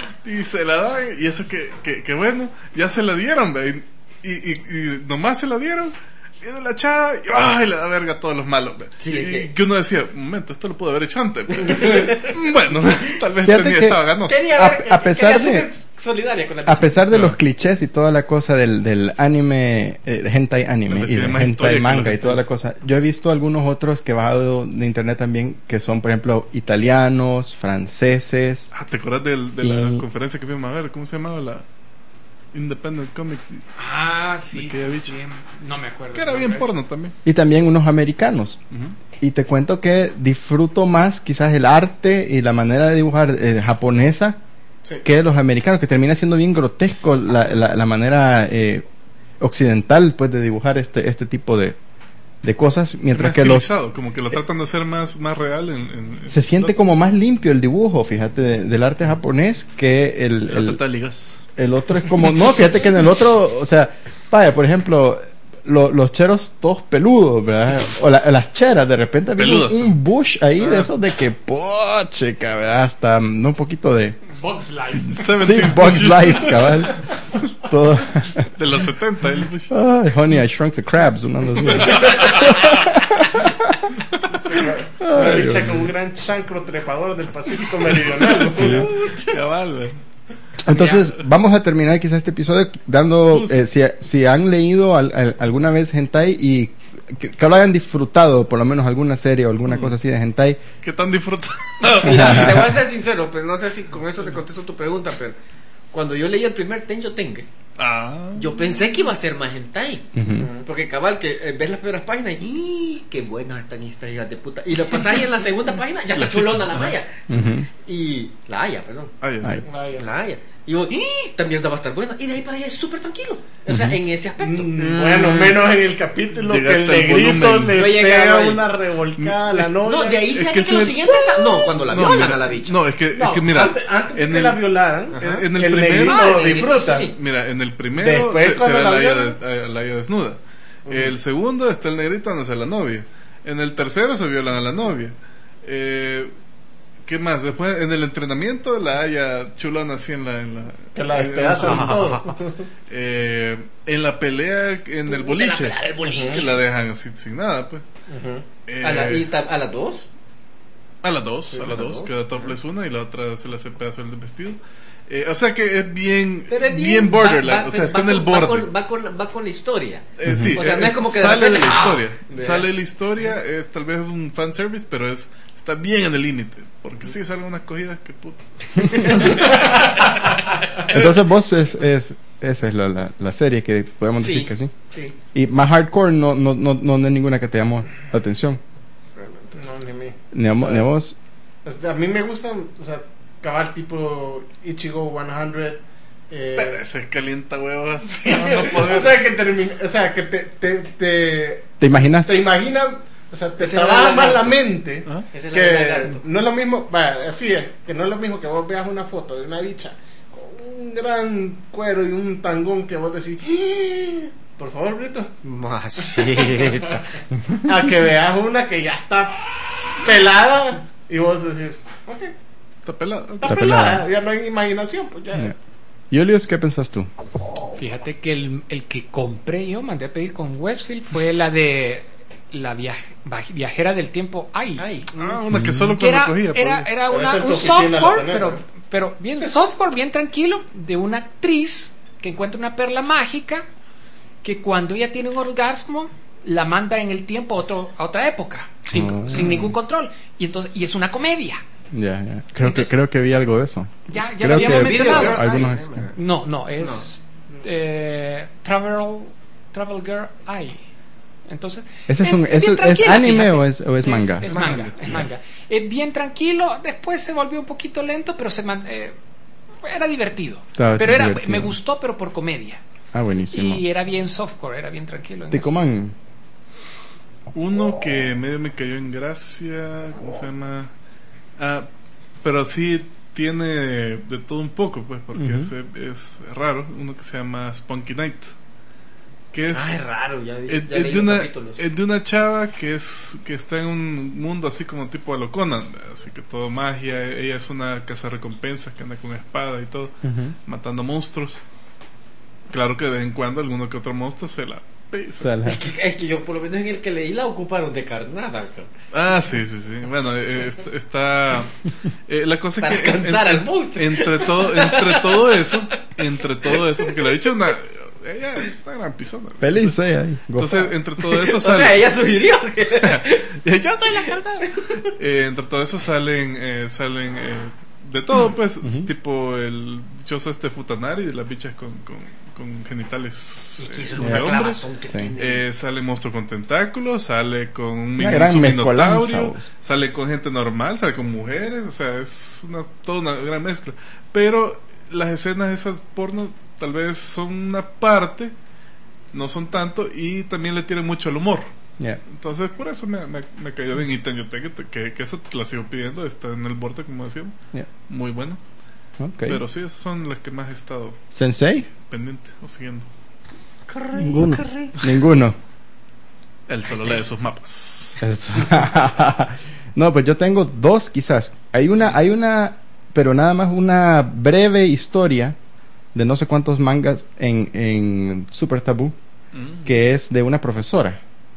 Y se la dan. Y eso que, que, que bueno, ya se la dieron, vea. Y, y, y nomás se la dieron. Viene la chava y ¡ay! Le da verga a todos los malos. ¿ve? Sí, y, es que- que uno decía, un momento, esto lo puedo haber hecho antes. ¿ve? Bueno, tal vez Fíjate tenía, que- estaba ganoso. Tenía A- verga, a pesar quería de- ser solidaria con la A bicha. pesar de los clichés y toda la cosa del, del anime, eh, hentai anime Tal vez y tiene del más historia hentai que manga los y toda la hentais. cosa, yo he visto algunos otros que he bajado de internet también, que son, por ejemplo, italianos, franceses. Ah, ¿te acuerdas del- de, Y- la conferencia que fuimos a ver? ¿Cómo se llamaba la Independent Comic? Ah, sí, ¿De qué sí, bicho? sí. No me acuerdo. Que era el bien nombre. porno también. Y también unos americanos. Ujú. Y te cuento que disfruto más quizás el arte y la manera de dibujar eh, japonesa Sí. que los americanos, que termina siendo bien grotesco la, la, la manera eh, occidental pues de dibujar este, este tipo de, de cosas, mientras Más que los estilizado, como que lo tratan de hacer más, más real. En, en- en- se siente como más limpio el dibujo, fíjate, de- del arte japonés que el, Pero el, total, ligas. el otro es como, no, fíjate que en el otro, o sea, vaya, por ejemplo, lo- los cheros todos peludos, ¿verdad? O la- las cheras, de repente había un, Peludas, un bush ahí de Ah. esos de que, poche, ¿verdad? Hasta no, un poquito de... Bugs Life. Sí, seventies Bugs Bush. Life, cabal. Todo. De los setenta, el Bush. Ay, honey, I shrunk the crabs. Una onda así. Una Ay, bicha Dios con un gran chancro trepador del Pacífico Meridional. ¿no? Cabal, ve. Entonces, vamos a terminar quizás este episodio dando, eh, si, si han leído al- al- alguna vez hentai y que, que lo hayan disfrutado, por lo menos alguna serie o alguna cosa así de hentai. ¿Qué tan disfrutado? Mira, te voy a ser sincero, pero no sé si con eso te contesto tu pregunta, pero cuando yo leí el primer Tenjo Tenge, Ah. yo pensé que iba a ser más hentai. Ujú. Porque cabal, que eh, ves las primeras páginas y ¡ih! ¡Qué buenas están estas hijas de puta! Y lo pasás ahí en la segunda página, ya La está chulona chica, la ajá. maya. Ujú. Y la haya, perdón. Ah, ya sé. Ay. La haya. Y yo, ¡ih! También va a estar buena. Y de ahí para allá es súper tranquilo. O sea, en ese aspecto. Mm, Bueno, menos en el capítulo Llegaste que el al negrito volumen. le Yo he pega llegado ahí. una revolcada a la novia. No, de ahí Es fíjate que que, lo sí. siguiente está. No, cuando la No, violan mira, a la bicha. No, es que, es No, que mira, antes, antes en que el, la violaran, Ajá. en el el primero, negrito Ah, el disfruta. negrito, sí. mira, en el primero Después, se, se cuando ve a la la haya violan. de- a la haya desnuda. El segundo está el negrito dándose a la novia. En el tercero se violan a la novia. Eh, ¿Qué más? Después en el entrenamiento la haya chulona así en la... En la que la despedazan y todo. Eh, en la pelea en el boliche. La pelea del boliche. Que la dejan así sin nada, pues. Uh-huh. Eh, ¿A, la, y ta- ¿A las dos? A las dos, Sí, a las a las dos. dos. Queda topless una y la otra se le hace pedazo del vestido. Eh, o sea que es bien, Pero es bien, bien, borderline, va- va- o sea, va está en con- el borde. Va con, va con, va con la historia. Eh, sí, O sea, no eh, es como que sale de, repente, la ¡ah! historia, Vea. sale de la historia, es tal vez un fanservice, pero es está bien en el límite, porque sí salen unas cogidas que puta. Entonces vos es, es esa es la, la, la serie que podemos decir Sí, que sí. sí. Y más hardcore no no no no, no hay ninguna que te llamó la atención. No, ni a mí. Ni a, mo- O sea, ni a vos. Este, a mí me gustan, o sea, cabal tipo Ichigo cien. Eh, Pero ese calienta huevos. o sea, que termina, o sea, que te te, te, ¿Te imaginas? te imaginas, o sea, te Ese era trabaja el más la lagarto. mente ¿Ah? Ese es el que lagarto. no es lo mismo, vaya, así es, que no es lo mismo que vos veas una foto de una bicha con un gran cuero y un tangón que vos decís, "¡Ah!". Por favor, Brito, Masita. a que veas una que ya está pelada y vos decís, ok, Está pelado. está, Está pelada, pelada. ya no hay imaginación, pues ya. Yeah. Julius, ¿qué pensás tú? Fíjate que el, el que compré yo, mandé a pedir con Westfield, fue la de la viaje, viajera del tiempo. Ay, Ay. Ah, una que solo que era, cuando cogía. era, pues. era Pero una, esa en tu un oficina la softcore, tenés, pero, ¿no? pero bien softcore, bien tranquilo, de una actriz que encuentra una perla mágica que cuando ella tiene un orgasmo la manda en el tiempo a, otro, a otra época, sin, Oh. sin ningún control. Y entonces y es una comedia. Ya, ya. Creo Entonces- que creo que vi algo de eso. Ya, ya Creo lo habíamos que mencionado. algunos Ay, es- No, no, es eh, Travel, Travel Girl Eye. Entonces, ¿Ese es, un, bien eso, ¿es tranquila, anime fíjate. o es, o es manga? Es, es manga, es manga. Es bien tranquilo, después se volvió un poquito lento, pero se man- eh, era divertido. Estaba pero era, divertido. me gustó, pero por comedia. Ah, buenísimo. Y era bien softcore, era bien tranquilo. en eso. Ticoman. Uno que medio me cayó en gracia, ¿cómo se llama? Ah, pero sí tiene de todo un poco, pues, porque Ujú. es, es raro. Uno que se llama Spunky Night, que es, Ah, es raro, ya, es, ya es leí de los una capítulos. es de una chava que es que está en un mundo así como tipo a lo Conan, así que todo magia. Ella es una cazarrecompensas que anda con espada y todo, Ujú. matando monstruos. Claro que de vez en cuando alguno que otro monstruo se la pisa. Sala. Es que, es que yo por lo menos en el que leí la ocuparon de carnada. cabrón. Ah, sí, sí, sí. Bueno, eh, est- está... eh, la cosa Para es que... en- cansar en- al monstruo. entre todo entre todo eso, entre todo eso, porque la dicha es una... Ella es una gran pisona. Feliz, eh, ahí. Entonces, Gozada. entre todo eso O sale... sea, ella sugirió que... Yo soy la carnada. Eh, entre todo eso salen... Eh, salen... Eh, de todo, pues, tipo el dichoso este Futanari, de las bichas con, con, con genitales Es que eh, eso es de una hombres. clavazón que Sí. tiene. Eh, sale monstruo con tentáculos, sale con un Una mini- gran su mezcolanza, minotaurio, vos. sale con gente normal, sale con mujeres, o sea, es una, toda una gran mezcla. Pero las escenas esas porno tal vez son una parte, no son tanto, y también le tienen mucho al humor. Yeah. Entonces, por eso me, me, me cayó bien. Y Tenyo Te, que, que, que esa la sigo pidiendo, está en el borde, como decíamos. Yeah. Muy bueno. Okay. Pero sí, esas son las que más he estado Sensei, pendiente o siguiendo. Ninguno. ninguno. Él solo lee sus mapas. Eso. No, pues yo tengo dos quizás. Hay una, hay una, pero nada más una breve historia de no sé cuántos mangas en, en Super Taboo, Mm. que es de una profesora.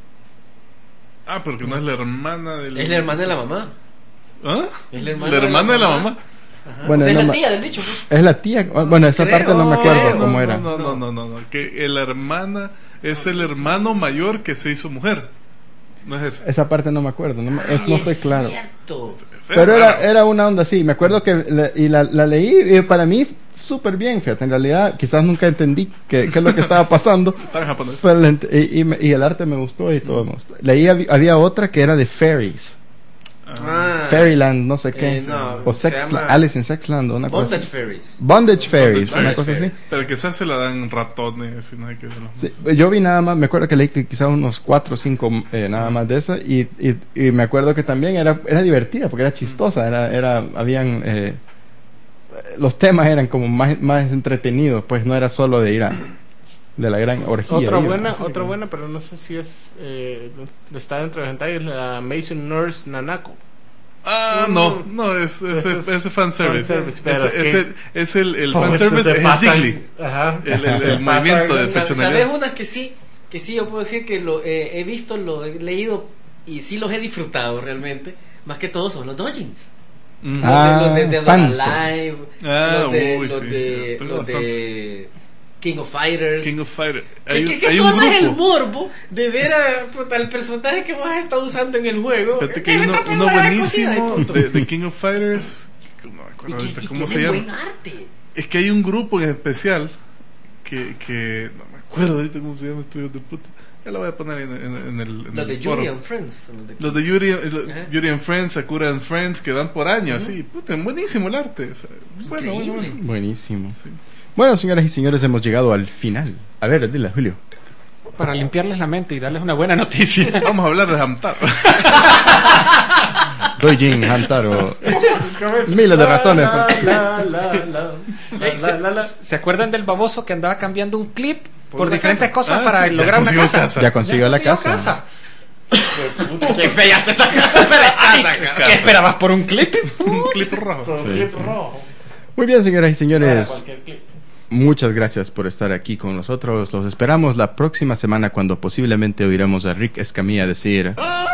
Ah, pero que no es la hermana del... Es la hermana de la mamá. ¿Ah? Es la hermana, La hermana de la mamá. Ajá. Bueno, O sea, es no la ma- tía del bicho. pues. Es la tía. Bueno, esa Creo, parte no me acuerdo creo, cómo no, era. No, no, no, no, no. Que la hermana es el hermano mayor que se hizo mujer. No es esa. Esa parte no me acuerdo. No, me- es- Ay, no es estoy claro. cierto. Pero era, era una onda así. Me acuerdo que le- y la, la leí y para mí súper bien, fíjate. En realidad, quizás nunca entendí qué, qué es lo que estaba pasando. Está en japonés. Pero la ent- y, y me- y el arte me gustó y todo me gustó. Leí, hab- había otra que era de fairies. Ah, Fairyland, no sé qué. eh, no, o se Sex, llama Alice in Sexland, o una cosa Bondage así. Fairies. Bondage Fairies, Bondage una cosa así. Fairies. Pero que esa se la dan ratones y no sé qué. de los- Sí, yo vi nada más, me acuerdo que leí que quizás unos cuatro o cinco eh, nada más de esa y, y, y me acuerdo que también era, era divertida porque era chistosa, era, era, habían, eh, los temas eran como más, más entretenidos, pues no era solo de ir a de la gran orgía. Otra ahí, buena, ¿no? otra buena, pero no sé si es eh, está dentro de hentai, es la Mason Nurse Nanako. Ah, no, no, es ese es, es fanservice. Fanservice, pero es, es, es el, el Pues, fanservice se es pasan- Jiggly. Ajá. El, el, Se el movimiento pasan- de Sa- Sacho ¿Sabes Negro. unas que sí? Que sí, yo puedo decir que lo eh, he visto, lo he leído y sí los he disfrutado realmente. Más que todo son los doujins. Mm. Ah, Los de, los de Dead fans. Alive, Ah, los de, uy, los sí, de, sí, tengo los bastante. de King of Fighters. King of Fighters. Que, Hay, que, que hay un solo es el grupo. morbo de ver a, puta, al personaje que vos has estado usando en el juego. Fíjate que hay uno, Déjate uno pegar la buenísimo cocina y punto. de, de King of Fighters. No me Y acuerdo que, ahorita y cómo se tiene llama. buen arte. Es que hay un grupo en especial que, que no me acuerdo ahorita cómo se llama, estudios de puta. Ya lo voy a poner en, en, en el. En Los el de foro. Yuri and Friends. Los de, Los de Yuri, eh, lo- Ajá. Yuri and Friends, Sakura and Friends, que van por años, Ujú. así. Puta, buenísimo el arte. O sea, bueno, bueno, Increíble. bueno. Buenísimo. Sí. Bueno, señoras y señores, hemos llegado al final. A ver, dile, Julio. Para limpiarles la mente y darles una buena noticia. Vamos a hablar de Hamtaro. Doujin, Hamtaro. Miles de ratones. La, la, la, la, Ey, la, ¿se, la, la. ¿se acuerdan del baboso que andaba cambiando un clip por, Por la diferentes casa. cosas Ah, para sí, ya lograr una consiguió casa? casa. Ya consiguió la consiguió casa. Qué fea está esa casa. Ay, ¿qué esperabas por un clip? Un clip rojo. Con Sí, clip sí. rojo. Muy bien, señoras y Para señores. cualquier clip. Muchas gracias por estar aquí con nosotros. Los esperamos la próxima semana cuando posiblemente oiremos a Rick Escamilla decir...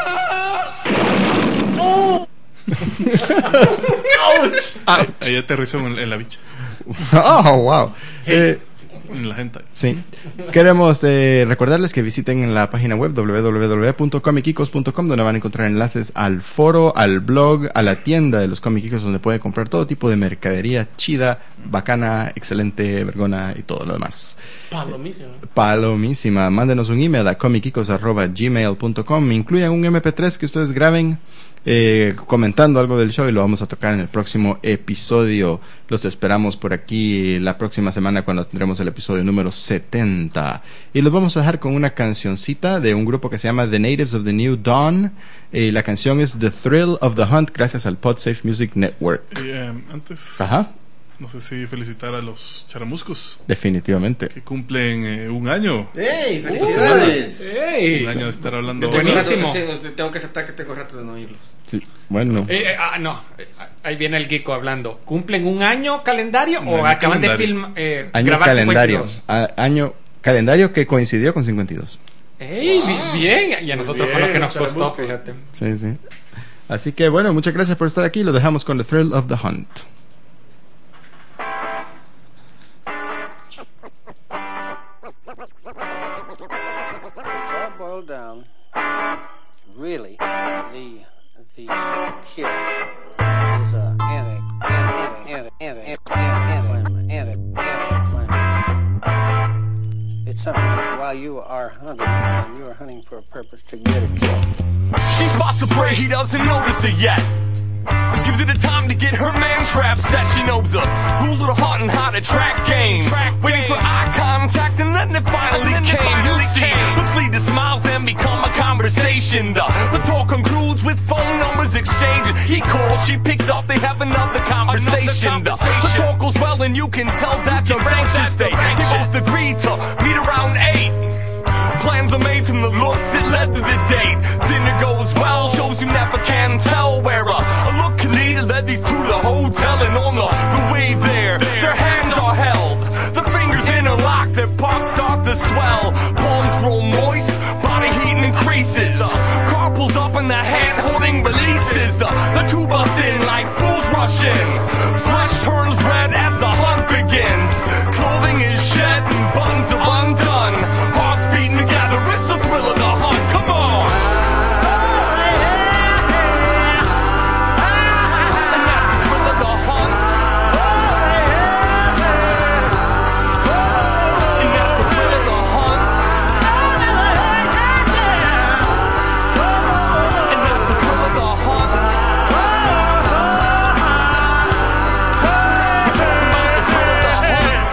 Ahí aterrizó en, en la bicha. ¡Oh, wow! Eh, En la gente. sí. Queremos eh, recordarles que visiten la página web doble u doble u doble u punto comic icos punto com, donde van a encontrar enlaces al foro, al blog, a la tienda de los Comic Icos, donde pueden comprar todo tipo de mercadería chida, bacana, excelente, vergona y todo lo demás. Palomísimo. Palomísima. Mándenos un email a comic icos arroba gmail punto com. Incluyan un eme pe tres que ustedes graben eh, comentando algo del show y lo vamos a tocar en el próximo episodio. Los esperamos por aquí la próxima semana cuando tendremos el episodio número setenta. Y los vamos a dejar con una cancioncita de un grupo que se llama The Natives of the New Dawn. Eh, la canción es The Thrill of the Hunt, gracias al Podsafe Music Network. Y, eh, antes, Ajá, no sé si felicitar a los charamuscos definitivamente. que cumplen eh, un año. ¡Ey! ¡Felicidades! ¡Ey! Un año de estar hablando. Yo tengo, Buenísimo. ratos- tengo, tengo que aceptar que tengo ratos de no oírlos. Sí, bueno. Eh, eh, ah, no, eh, ahí viene el geeko hablando. ¿Cumplen un año calendario Un o año acaban calendario. de filmar eh, Año grabar calendario. cincuenta y dos? A- año calendario que coincidió con cincuenta y dos. ¡Ey! bi- Bien, y a nosotros bien, con lo que nos costó, Charamusco. fíjate. Sí, sí. Así que bueno, muchas gracias por estar aquí. Lo dejamos con The Thrill of the Hunt. All boiled down, really, the the kid is a anti anti anti anti anti anti anti It's something like while you are hunting, and you are hunting for a purpose to get a kill. She spots a prey, he doesn't notice it yet. This gives her the time to get her man trap set. She knows the rules of the hunt and how to track game. Waiting for eye contact and then it finally came. You see, looks lead to smiles and become a conversation. The, the talk concludes with phone numbers exchanged. He calls, she picks up, they have another conversation. The, the talk goes well and you can tell that they're anxious. They, they both agree to meet around eight. Plans are made from the look that led to the date. Dinner goes well, shows you never can tell where a, a look can lead and led these to the hotel. And on the, the way there, their hands are held. The fingers interlock, their parts start to swell. Palms grow moist, body heat increases. Car pulls up and the hand holding releases. The, the two bust in like fools rush in. Flesh turns red as the hunt begins. Clothing is shed and buttons are undone. Hearts beating together, it's the thrill of the hunt. Come on! And that's the thrill of the hunt. And that's the thrill of the hunt. And that's the thrill of the hunt. We're talking about the thrill of the hunt.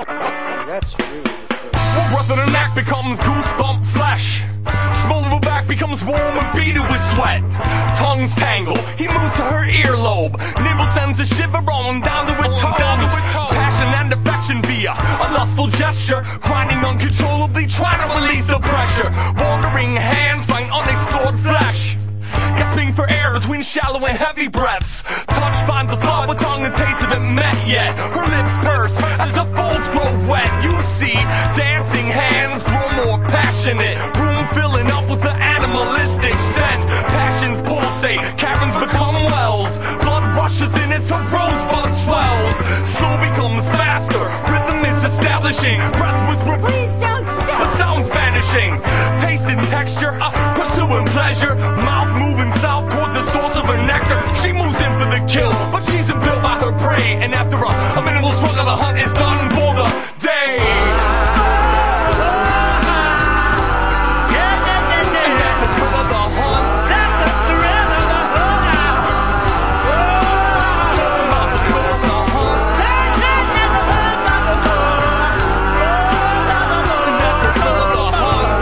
That's really the One breath of the neck becomes goosebump flesh. Small of a back becomes becomes warm and beaded with sweat. Tongues tangle, he moves to her earlobe. Nibble sends a shiver on down to her toes. Passion and affection via a lustful gesture, grinding uncontrollably, trying to release the pressure. Wandering hands find unexplored flesh, gasping for air between shallow and heavy breaths. Touch finds a flaw with tongue and taste haven't met yet. Her lips burst as the folds grow wet. You see, dancing hands grow more passionate. Room filling up with an animalistic scent. Passions pulsate, caverns become wells. Blood rushes in as her rosebud swells. Slow becomes faster, rhythm is establishing. Breath whisper, please don't stop, but sounds vanishing. Taste and texture, uh, pursuing pleasure. Mouth moving south towards the source of her nectar. She moves in for the kill, but she's impaled by her prey. And after a, a minimal struggle, the hunt is done for the day. And that's a thrill of the hunt. That's a thrill of the hunt. Talking about the thrill of the hunt. And that's a thrill of the hunt.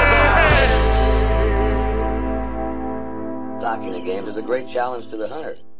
Docking a game is a great challenge to the hunter.